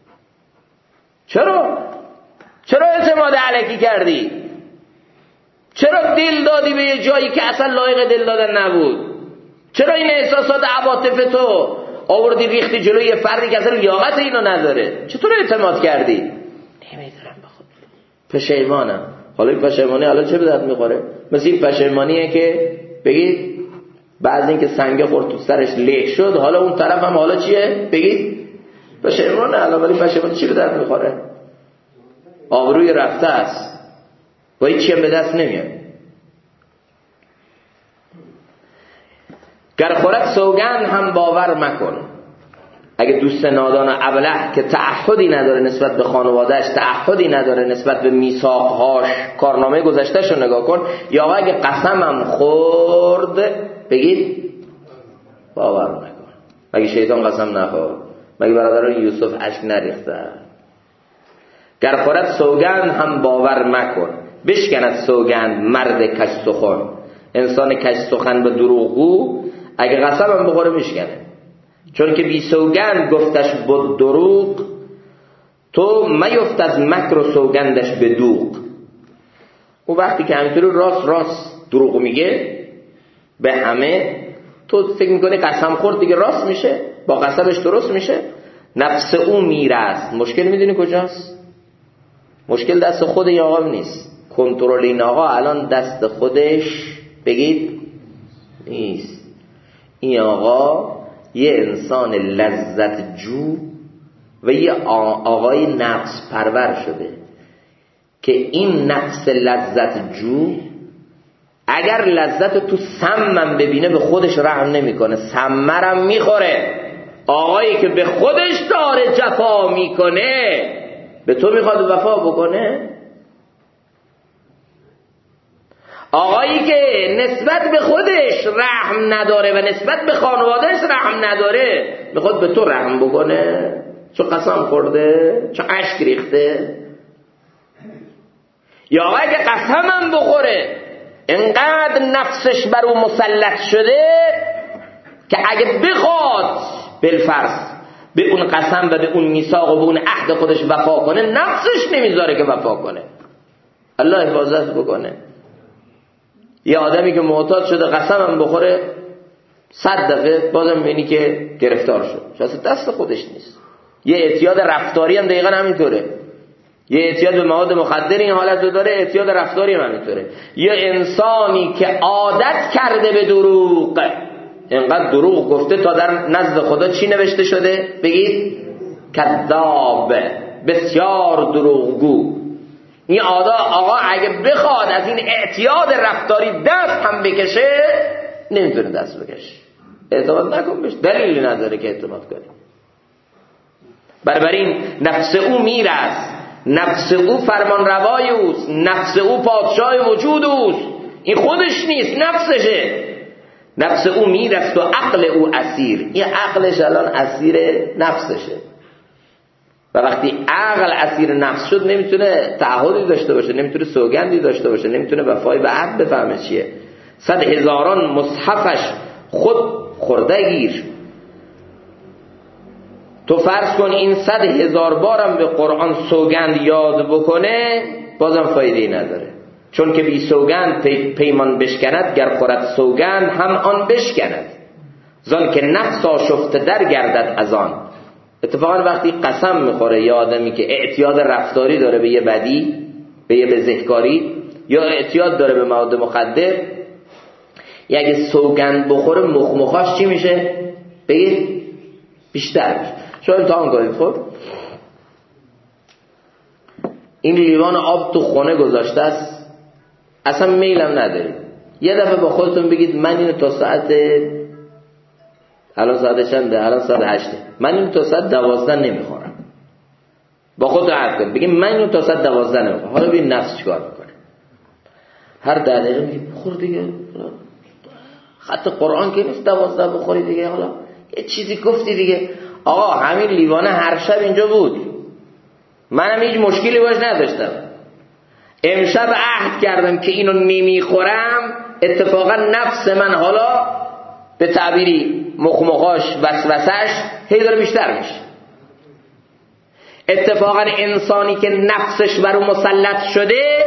چرا اعتماد علکی کردی؟ چرا دل دادی به یه جایی که اصلا لایق دل دادن نبود؟ چرا این احساسات عواطف تو آوردی ریختی جلوی یه فردی که اصلا لیاقت اینو نداره، چطور اعتماد کردی؟ نمیدونم بخود پشیمانم. حالا این پشیمانی حالا چه به درد میخوره؟ مثل این پشیمانیه که بگید بعد اینکه سنگ خورد تو سرش لیک شد، حالا اون طرف هم حالا چیه؟ بگید پشیمانه الان، ولی پشیمانی چی به درد میخوره؟ آبروی رفته است و هیچ چی به دست نمیاد. گر خورد سوگند هم باور مکن. اگه دوست نادان و ابله که تعهدی نداره نسبت به خانوادهش، تعهدی نداره نسبت به میثاقهاش، کارنامه گذشته‌شو نگاه کن. یا اگه قسمم خورد بگید باور نکن. مگه شیطان قسم نخورد؟ مگه برادران یوسف اشک نریخته؟ گر خورد سوگند هم باور مکن. بشکند سوگند مرد کج سخن. انسان کج سخن به دروغگو اگه قسمم بخوره میشکنه. چون که بی سوگند گفتش بود دروغ، تو میفت از مکر و سوگندش به دوغ. او وقتی که همینطوری راست دروغ میگه به همه، تو فکر میکنی قسم خورد دیگه راست میشه، با قسمش درست میشه. نفس او میرست. مشکل میدونی کجاست؟ مشکل دست خود این آقا نیست. کنترل این آقا الان دست خودش بگید نیست. این آقا یه انسان لذت جو و یه آقای نفس پرور شده که این نفس لذت جو اگر لذت تو سمم ببینه به خودش رحم نمیکنه، سمرم میخوره. آقایی که به خودش داره جفا میکنه به تو میخواد وفا بکنه؟ آقایی که نسبت به خودش رحم نداره و نسبت به خانوادهش رحم نداره میخواد به تو رحم بکنه؟ چون قسم خورده؟ چون اشک ریخته؟ یا آقایی که قسمم بخوره انقدر نفسش بر او مسلط شده که اگه بخواد بالفرض به اون قسم و به اون میثاق و به اون عهد خودش وفا کنه، نفسش نمیذاره که وفا کنه. الله حفاظت بکنه. یه آدمی که معتاد شده قسمم بخوره 100 دفعه بازم میبینی که گرفتار شد، شاید دست خودش نیست. یه اعتیاد رفتاری هم دقیقا همینطوره. یه اعتیاد به مواد مخدر این حالت رو داره، اعتیاد رفتاری هم همینطوره. یه انسانی که عادت کرده به دروغ، اینقدر دروغ گفته تا در نزد خدا چی نوشته شده؟ بگید کذاب، بسیار دروغگو. این آقا اگه بخواد از این اعتیاد رفتاری دست هم بکشه نمیتونه دست بکشه. اعتماد نکن بهش، دلیلی نداره که اعتماد کنی. بنابراین نفس او میرست، نفس او فرمان روای اوست، نفس او پادشاه وجود اوست. این خودش نیست، نفسشه. نفس او میرست و عقل او اسیر. این عقلش الان اسیر نفسشه و وقتی عقل اسیر نفس شد نمیتونه تعهدی داشته باشه، نمیتونه سوگندی داشته باشه، نمیتونه وفای به عهد بفهمه چیه. 100,000 مصحفش خود خورده گیر. تو فرض کن این 100,000 بارم به قرآن سوگند یاد بکنه بازم فایده‌ای نداره. چون که بی سوگند پیمان بشکند، گر خورد سوگند هم آن بشکند. زان که نفس آشفته در گردد از آن. اتفاقا وقتی قسم میخوره یا آدمی که اعتیاد رفتاری داره به یه بدی، به یه بزهکاری، یا اعتیاد داره به مواد مخدر، یا اگه سوگند بخوره مخمخاش چی میشه؟ بگید بیشتر میشه. شما امتحان کنید. خب این لیوان آب تو خونه گذاشته است، اصلا میلم ندارید. یه دفعه با خودتون بگید من اینو تا ساعت، الان ساعت چنده؟ الان ساعت 8. من اینو تا ساعت 12 نمیخورم. با خودتون عهد کنید بگید من اینو تا ساعت 12 نمیخورم. حالا ببین نفس چیکار میکنه. هر 10 دقیقه میگه بخور دیگه. خط قرآن که نیست 12 بخوری دیگه. حالا یه چیزی گفتی دیگه. آقا همین لیوانه هر شب اینجا بود، منم هیچ مشکلی باش نداشتم. امشب عهد کردم که اینو نمیخورم. اتفاقا نفس من حالا به تعبیری مخمخاش وسوسش هی داره بیشتر میشه. اتفاقا انسانی که نفسش بر اون مسلط شده،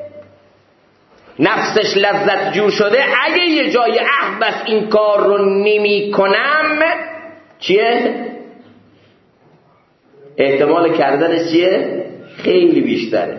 نفسش لذت جو شده، اگه یه جای عهد بس این کار رو نمی کنم چیه؟ احتمال کردنش چیه؟ خیلی بیشتره،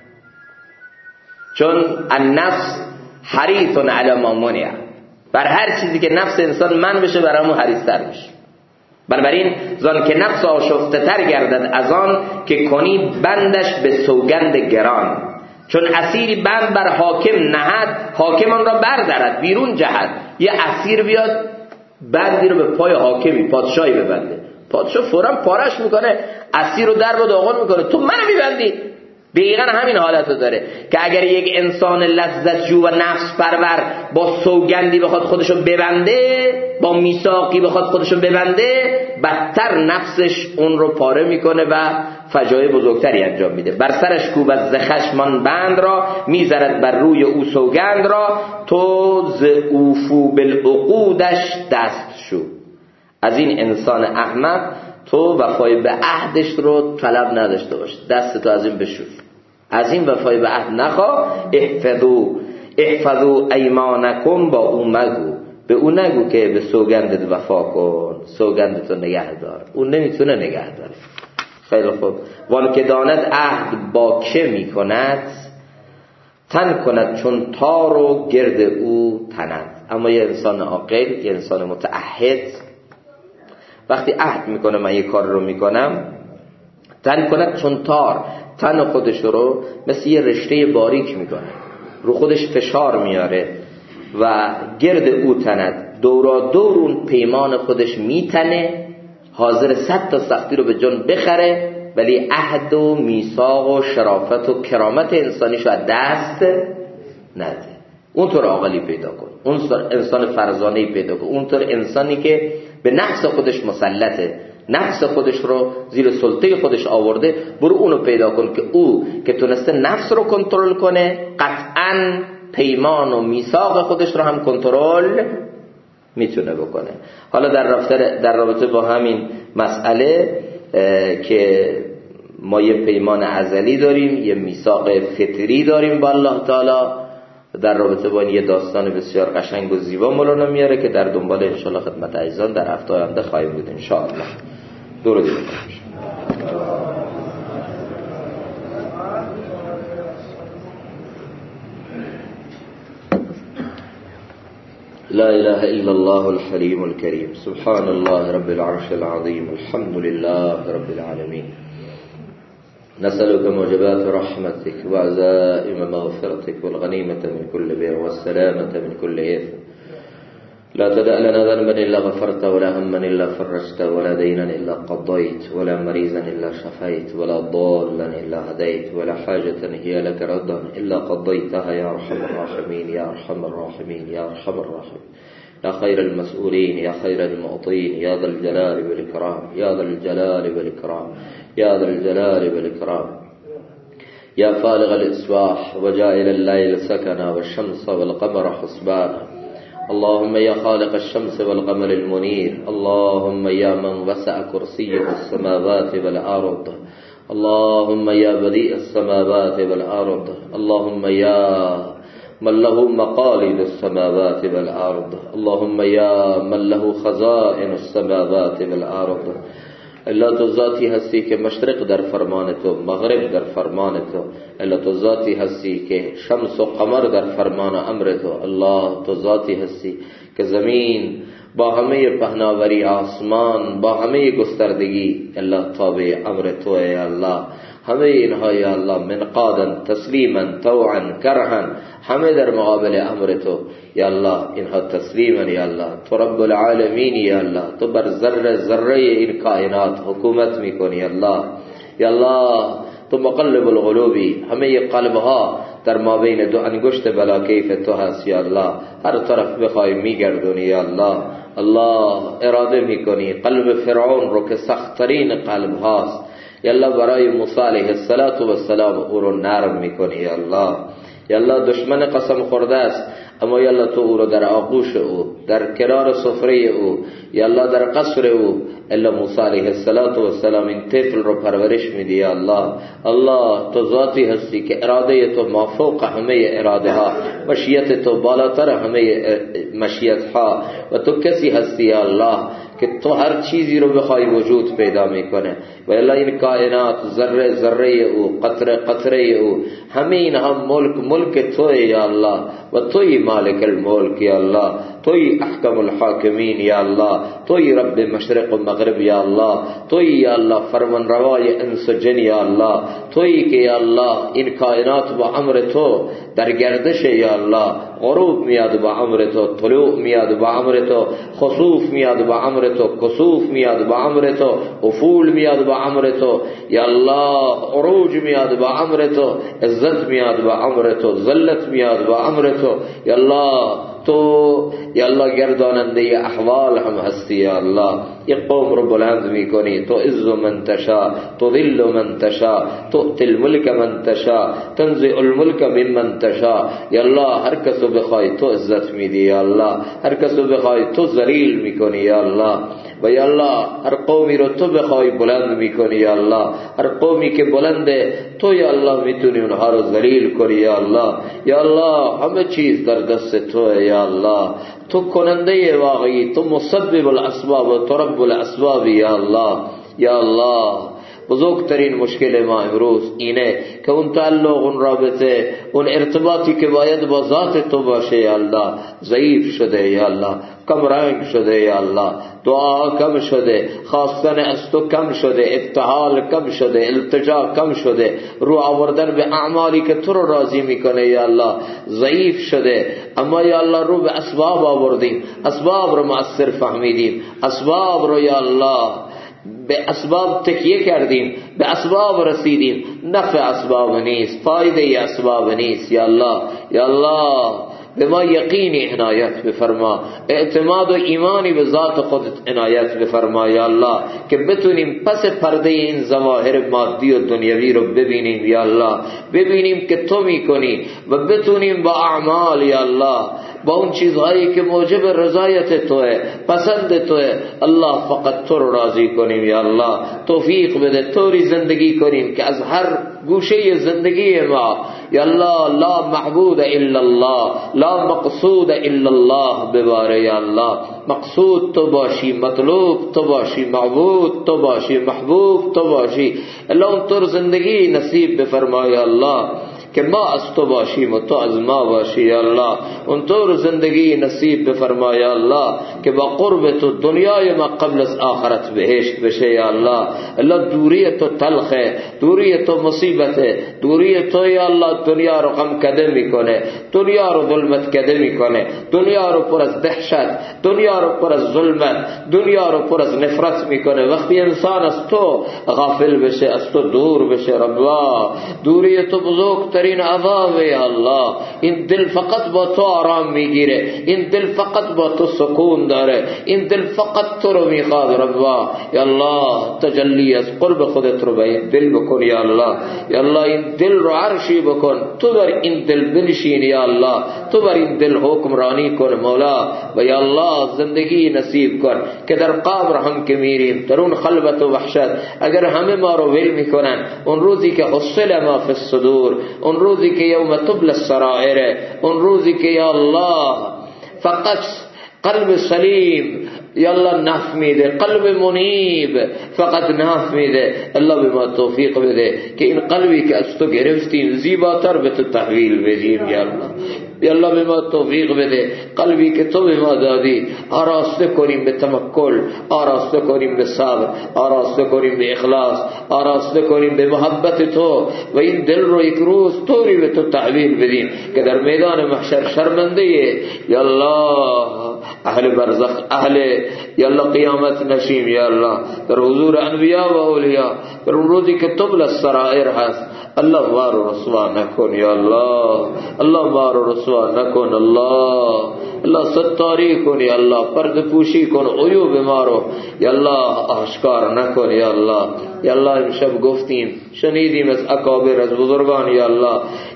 چون النفس حریص علی ما منع، بر هر چیزی که نفس انسان من بشه برامون حریص‌تر میشه. بنابراین زان که نفس آشفته تر گردد از آن که کنی بندش به سوگند گران، چون اسیری بند بر حاکم نهد، حاکم آن را بردارد بیرون جهد. یه اسیر بیاد بندی رو به پای حاکمی پادشاهی ببنده، پادشاه فوراً پارش میکنه، اسیر رو در و داغون میکنه، تو منو میبندی. دقیقا همین حالت رو داره که اگر یک انسان لذت جو و نفس پرور با سوگندی بخواد خودشو ببنده، با میثاقی بخواد خودشو ببنده، بدتر نفسش اون رو پاره میکنه و فجایع بزرگتری انجام میده. بر سرش کوبد ز خشمان بند را، میذارد بر روی او سوگند را، تو ز اوفو بالعقودش دست شو. از این انسان احمق تو وفای به عهدش رو طلب نداشته باش، دستتو از این بشور، از این وفای به عهد نخواه. احفظوا ایمانکم، با او مگو، به او نگو که به سوگندت وفا کن، سوگندتو نگه دار، اون نمیتونه نگه داره. خیلی خوب. وان که داند عهد با که میکند، تن کند چون تار و گرد او تند. اما یه انسان عاقل، یه انسان متعهد وقتی عهد میکنه من یه کار رو میکنم، تن کند چون تار، تن خودش رو مثل یه رشته باریک میکنه، رو خودش فشار میاره و گرد او تند، دورا دور اون پیمان خودش میتنه، حاضر 100 تا سختی رو به جان بخره، ولی عهد و میثاق و شرافت و کرامت انسانیشو از دست نده. اونطور عاقلی پیدا کن، اونطور انسان فرزانه‌ای پیدا کن، اونطور انسانی که به نفس خودش مسلطه، نفس خودش رو زیر سلطه خودش آورده. برو اونو پیدا کن که او که تونسته نفس رو کنترل کنه، قطعاً پیمان و میثاق خودش رو هم کنترل میتونه بکنه. حالا در رابطه با همین مسئله که ما یه پیمان ازلی داریم، یه میثاق فطری داریم با الله تعالی، در رابطه با این یه داستان بسیار قشنگ و زیبا مولانا میاره که در دنبال انشاءالله خدمت عزیزان در هفته آینده خواهیم بود انشاءالله. درود بر لا اله الا الله الحليم الكريم سبحان الله رب العرش العظيم الحمد لله رب العالمين نسألك موجبات رحمتك وعزائم مغفرتك والغنيمة من كل بر والسلامة من كل إثم. لا تدع لنا ذنبا إلا غفرت، ولا هما إلا فرجت، ولا دينا إلا قضيت، ولا مريضا إلا شفيت، ولا ضالا إلا هديت، ولا حاجة هي لك ردا إلا قضيتها يا أرحم الراحمين يا أرحم الراحمين يا أرحم الراحمين يا خير المسؤولين يا خير المعطين يا ذا الجلال والإكرام يا ذا الجلال والإكرام يا ذا الجلال والإكرام يا فالغ الإصباح وجائل الليل سكنا والشمس والقمر حسبانا. اللهم يا خالق الشمس والقمر المنير، اللهم يا من وسع كرسيه السماوات والأرض، اللهم يا بديع السماوات والأرض، اللهم يا من له مقاليد السماوات والأرض، اللهم يا من له خزائن السماوات والأرض. اللہ تو ذاتی ہستی کہ مشرق در فرمان تو، مغرب در فرمان تو. اللہ تو ذاتی ہستی کہ شمس و قمر در فرمان امر تو. اللہ تو ذاتی ہستی کہ زمین با همه پهناوری آسمان، با همه گستردگی اللہ تابع امر تو ہے. اللہ همه اینها یا الله منقادا تسلیما طوعا کرها، همه در مقابل امر تو یا الله اینها تسلیما یا الله. تو رب العالمین یا الله، تو بر ذره ذره این کائنات حکومت میکنی یا الله. یا الله تو مقلب القلوبی، همه قلبها در ما بین دو انگشت بلا کیف تو هست یا الله، هر طرف بخوای میگردونی یا الله. الله اراده میکنی قلب فرعون رو که سختترین قلب هاست یا الله برای موسی علیه السلام او رو نرم میکنی یا الله. یا الله دشمن قسم خورده است، اما یا الله تو او رو در آغوش او، در کنار سفره او، یا الله در قصر او، الا موسی علیه السلام این طفل رو پرورش میدی یا الله. الله تو ذاتی هستی که اراده تو مافوق همه اراده ها، مشیت تو بالاتر همه مشیت ها، و تو کسی هستی یا الله که تو هر چیزی رو بخوای وجود پیدا میکنه. و الا این کائنات، ذره ذره او، قطره قطره او، همه اینها ملک توئے یا الله و توی مالک الملک یا الله، توی احکم الحاکمین یا الله، توی رب مشرق و مغرب یا الله، توی یا الله فرمان روای انس و جن یا الله، توی که یا الله این کائنات با امر تو در گردش یا الله، غروب میاد با امر تو، طلوع میاد با امر تو، خسوف میاد با امر تو، کسوف میاد با امر تو، افول میاد با امر تو یا الله، عروج میاد با امر تو، عزت میاد با امر تو، ذلت میاد با امر تو یا الله. تو یا الله گرداننده احوال هم هستی یا الله. یک قوم رو بلند میکنی، تو عز من تشا، تو ذل من تشا، تؤتی الملک من تشا، تنزع الملک ممن تشا یا الله. هر کس رو بخوای تو عزت میدی یا الله، هر کس رو بخوای تو ذلیل میکنی یا الله. و یا الله هر قومی رو تو بخوای بلند میکنی یا الله، هر قومی که بلنده تو یا الله میتونی اونها رو ذلیل کنی یا الله. یا الله همه چیز در دست تو یا الله، تو کننده واقعی، تو مسبب الاسباب و تو رب الاسباب یا الله. یا الله بزرگترین مشکل ما امروز اینه که اون تعلق، اون رابطه، اون ارتباطی که باید با ذات تو باشه یا الله ضعیف شده یا الله، کم رنگ شده یا الله، دعا کم شده، خواستن از تو کم شده، ابتهال کم شده، التجا کم شده، رو آوردن به اعمالی که تو رو راضی میکنه یا الله ضعیف شده. اما یا الله رو به اسباب آوردیم، اسباب رو مؤثر فهمیدیم، اسباب رو یا الله به اسباب تکیه کردیم، به اسباب رسیدیم، نفع اسباب نیست، فایده اسباب نیست یا الله. یا الله به ما یقینی عنایت بفرما، اعتماد و ایمانی به ذات خودت عنایت بفرما یا الله، که بتونیم پس پرده این ظواهر مادی و دنیوی رو ببینیم یا الله، ببینیم که تو میکنی و بتونیم با اعمال یا الله، با اون چیزهایی که موجب رضایت توه، پسند توه الله، فقط تو رو راضی کنیم یا الله. توفیق بده طوری زندگی کنیم که از هر گوشه زندگی ما یا الله لا معبود الا الله، لا مقصود الا الله بباره یا الله. مقصود تو باشی، مطلوب تو باشی، معبود تو باشی، محبوب تو باشی. الله اونطور زندگی نصیب بفرما یا الله که ما از تو باشیم و تو از ما باشی یا الله. اونطور زندگی نصیب بفرما یا الله که با قرب تو دنیای ما قبل از آخرت بهشت بشه یا الله. الله دوری تو تلخه، دوری تو مصیبته، دوری تو یا الله دنیا رو غم کده میکنه، دنیا رو ظلمت کده میکنه، دنیا رو پر از دهشت، دنیا رو پر از ظلمت، دنیا رو پر از نفرت میکنه. وقتی انسان از تو غافل بشه، از تو دور بشه ربا، دوری تو بزرگترین عذاب یا الله. این دل فقط با تو آرام میگیره، این دل فقط با تو سکون داره، این دل فقط تو رو میخواد ربا. یا الله تجلی از قرب خودت رو به این دل بکن یا الله. یا الله این دل رو عرشی بکن، تو بر این دل بنشین یا الله، تو بر این دل حکمرانی کن مولا. و یا الله زندگی نصیب کن که در قبر هم که میریم، در اون خلوت و وحشت، اگر همه ما رو ول میکنن، اون روزی که حصل ما فی الصدور، اون روزی که یوم تبل السرائر، اون روزی که یا الله فقط قلب سلیم یا الله نفع میده، قلب منیب فقط نفع میده. الله به ما توفیق بده که این قلبی که از تو گرفتیم زیباتر به تو تحویل بدیم یا الله. یا الله به ما توفیق بده قلبی که تو به ما دادی آراسته کنیم به تمکل، آراسته کنیم به صبر، آراسته کنیم به اخلاص، آراسته کنیم به محبت تو، و این دل رو یک روز طوری به تو تحویل بدیم که در میدان محشر شرمنده یا الله اهل برزخ، اهل یا الله قیامت نشیم یا الله، در حضور انبیاء و اولیاء، در اون روزی که تبل السرائر هست. الله ما رو رسوا نکن یا الله، الله ما رو رسوا نکن الله، الله ستاری کن یا الله، پرده پوشی کن عیوب ما رو یا الله آشکار نکن یا الله. یا الله امشب گفتیم، شنیدیم از اکابر، از بزرگان یا الله،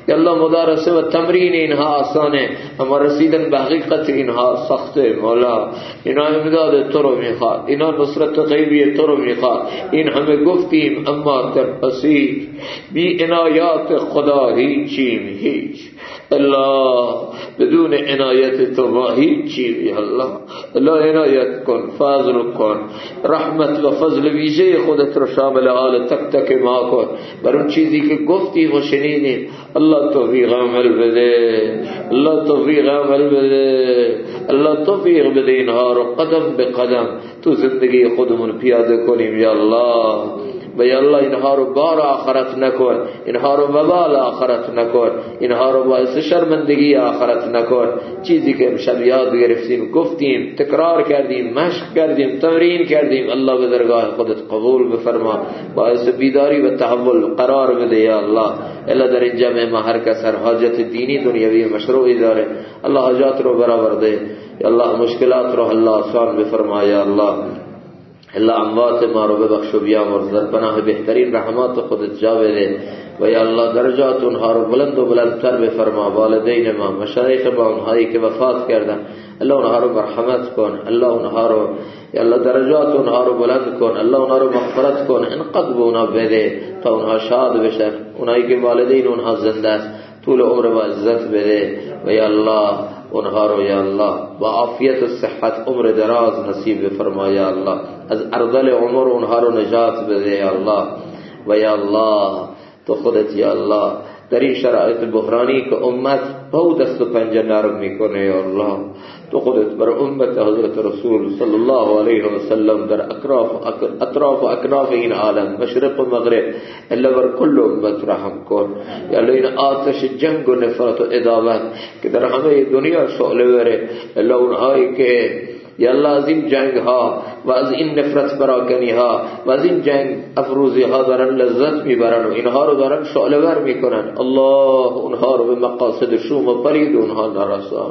یا الله مدارسه و تمرین اینها آسانه، اما رسیدن به حقیقت اینها سخته. مولا اینا امداد تو رو میخواد، اینا نصرت غیبی تو رو میخواد. این همه گفتیم اما در پسی بی عنایات خدا هیچیم هیچ. الله بدون عنایت تو ما هیچیم. یا الله عنایت کن، فضل کن، رحمت و فضل ویژه خودت رو شامل حال تک تک ما کن. بر اون چیزی که گفتیم و شنیدیم الله توفیق عمل بده، الله توفیق عمل بده، الله توفیق بده اینها رو قدم به قدم تو زندگی خودمون پیاده کنیم. یا الله و یا الله اینها رو بار آخرت نکن، اینها رو وبال آخرت نکن، اینها رو باعث شرمندگی آخرت نکن. چیزی که امشب یاد گرفتیم، گفتیم، تکرار کردیم، مشق کردیم، تمرین کردیم، الله به درگاه خودت قبول بفرما، باعث بیداری و تحول قرار بده. یا الله الا در این جمع ما هر کس هر حاجت دینی دنیوی مشروعی داره الله حاجات رو برابر ده. یا الله مشکلات رو الله آسان بفرما. یا الله الله اموات ما رو ببخش و بیامرز، در پناه بهترین رحمات خودت جا بده. و یا الله درجات اونها رو بلند و بلندتر بفرما. والدین ما، مشایخ ما، اونهایی که وفات کردن الله اونها رو مرحمت کن، الله اونها رو یا الله درجات اونها رو بلند کن، الله اونها رو مغفرت کن، انقدر به اونها بده تا اونها شاد بشن. اونهایی که والدین اونها زنده است طول عمر و عزت بده. و یا الله اونها رو یا الله با عافیت و صحت عمر دراز نصیب بفرما. یا الله از ارذل عمر اونها رو نجات بده. یا الله و یا الله تو خودت یا الله در این شرایط بحرانی که امت با دست و پنجه نرم میکنه یا الله تو خودت بر امت حضرت رسول صلی الله علیه و سلم در اطراف و اکناف این عالم مشرق و مغرب الا بر کل امت رحم کن. یا الله این آتش جنگ و نفرت و عداوت که در همه دنیا شعله بره، الا اونهایی که یا الله از این جنگ ها و از این نفرت پراکنی ها و از این جنگ افروزی ها دارن لذت میبرن و اینها رو دارن شعله ور میکنن، الله اونها رو به مقاصد شوم و پرید اونها نرسان.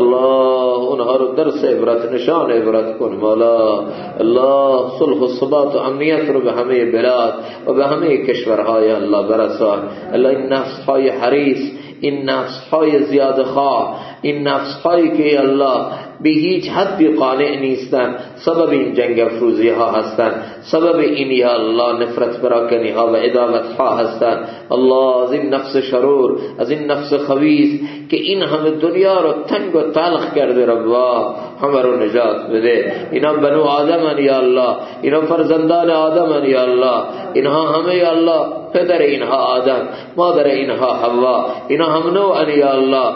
الله اونها رو درس عبرت نشان عبرت کن. مولا الله صلح و ثبات و امنیت رو به همه بلاد و به همه کشورهای الله برسان. الله این نفس های حریص، این نفس های زیاده خواه، این نفس هایی که الله به هیچ حدی قانع نیستن، سبب این جنگ افروزی ها هستند، سبب این یا الله نفرت پراکنی ها و عداوت ها هستند. الله از این نفس شرور، از این نفس خبیث که این همه دنیا رو تنگ و تلخ کرده ربا همه رو نجات بده. اینا بنو آدمن یا الله، اینا فرزندان آدمن یا الله، اینها همه یا الله پدر اینها آدم، مادر اینها حوا، اینا هم نوعن یا الله.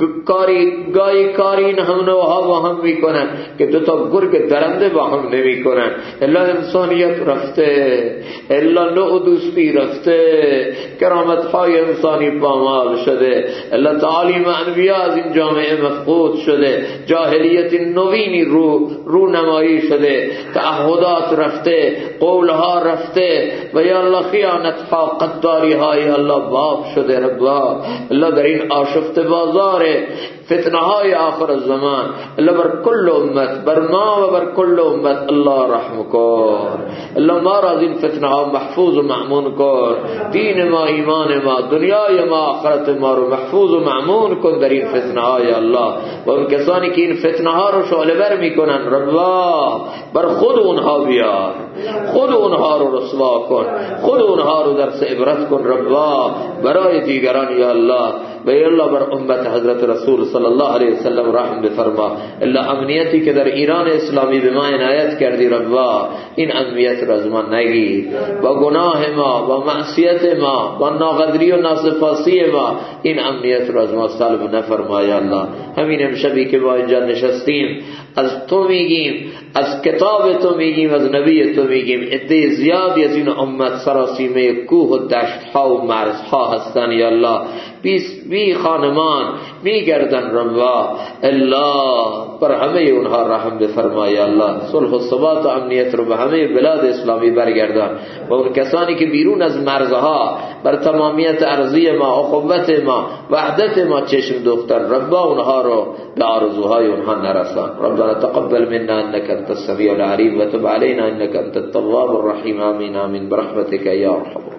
گاهی این هم نوعها با هم میکنن که دوتا گرگ درنده با هم نمی کنن. الا انسانیت رفته، الا نوع دوستی رفته، کرامت های انسانی پامال شده، الا تعالیم انبیاء از این جامعه مفقود شده، جاهلیت نوینی رو نمایی شده، تعهدات رفته، قولها رفته و یا الله خیانت ها قداری های الله باب شده. ربا الله در این آشفت بازار فتنه های آخر الزمان الله بر کل امت، بر ما و بر کل امت الله رحم کن. الله ما را از این فتنه ها محفوظ و مأمون کن، دین ما، ایمان ما، دنیای ما، آخرت ما رو محفوظ و مأمون کن در این فتنه های الله. و اون کسانی که این فتنه ها رو شعله ور میکنن ربا بر خود اونها بیار، خود اونها رو رسوا کن، خود اونها رو درس عبرت کن ربا برای دیگران یا الله. و یا الله بر امت حضرت رسول صلی الله علیه وسلم رحم بفرما. الا امنیتی که در ایران اسلامی به ما عنایت کردی ربا این امنیت را از ما نگیر، با گناه ما، با معصیت ما، با ناقدری و ناسپاسی ما این امنیت را از ما سلب نفرما یا الله. همین امشبی که ما اینجا نشستیم از تو میگیم، از کتاب تو میگیم، از نبی تو میگیم. عده زیادی از این امت سراسیمه کوه و دشت ها و مرز ها هستن یا الله، بی خانمان میگردن ربا الله بر همه اونها رحم بفرما یا الله. صلح و ثبات و امنیت رو به همه بلاد اسلامی برگردان و اون کسانی که بیرون از مرزها بر تمامیت ارضی ما، اخوت ما، وحدت ما چشم دوختن ربا اونها رو به آرزوهای اونها نرسان. ربنا تقبل منا انك انت السميع العليم وتب علينا انك انت التواب الرحيم. آمين آمين برحمتك يا ارحم.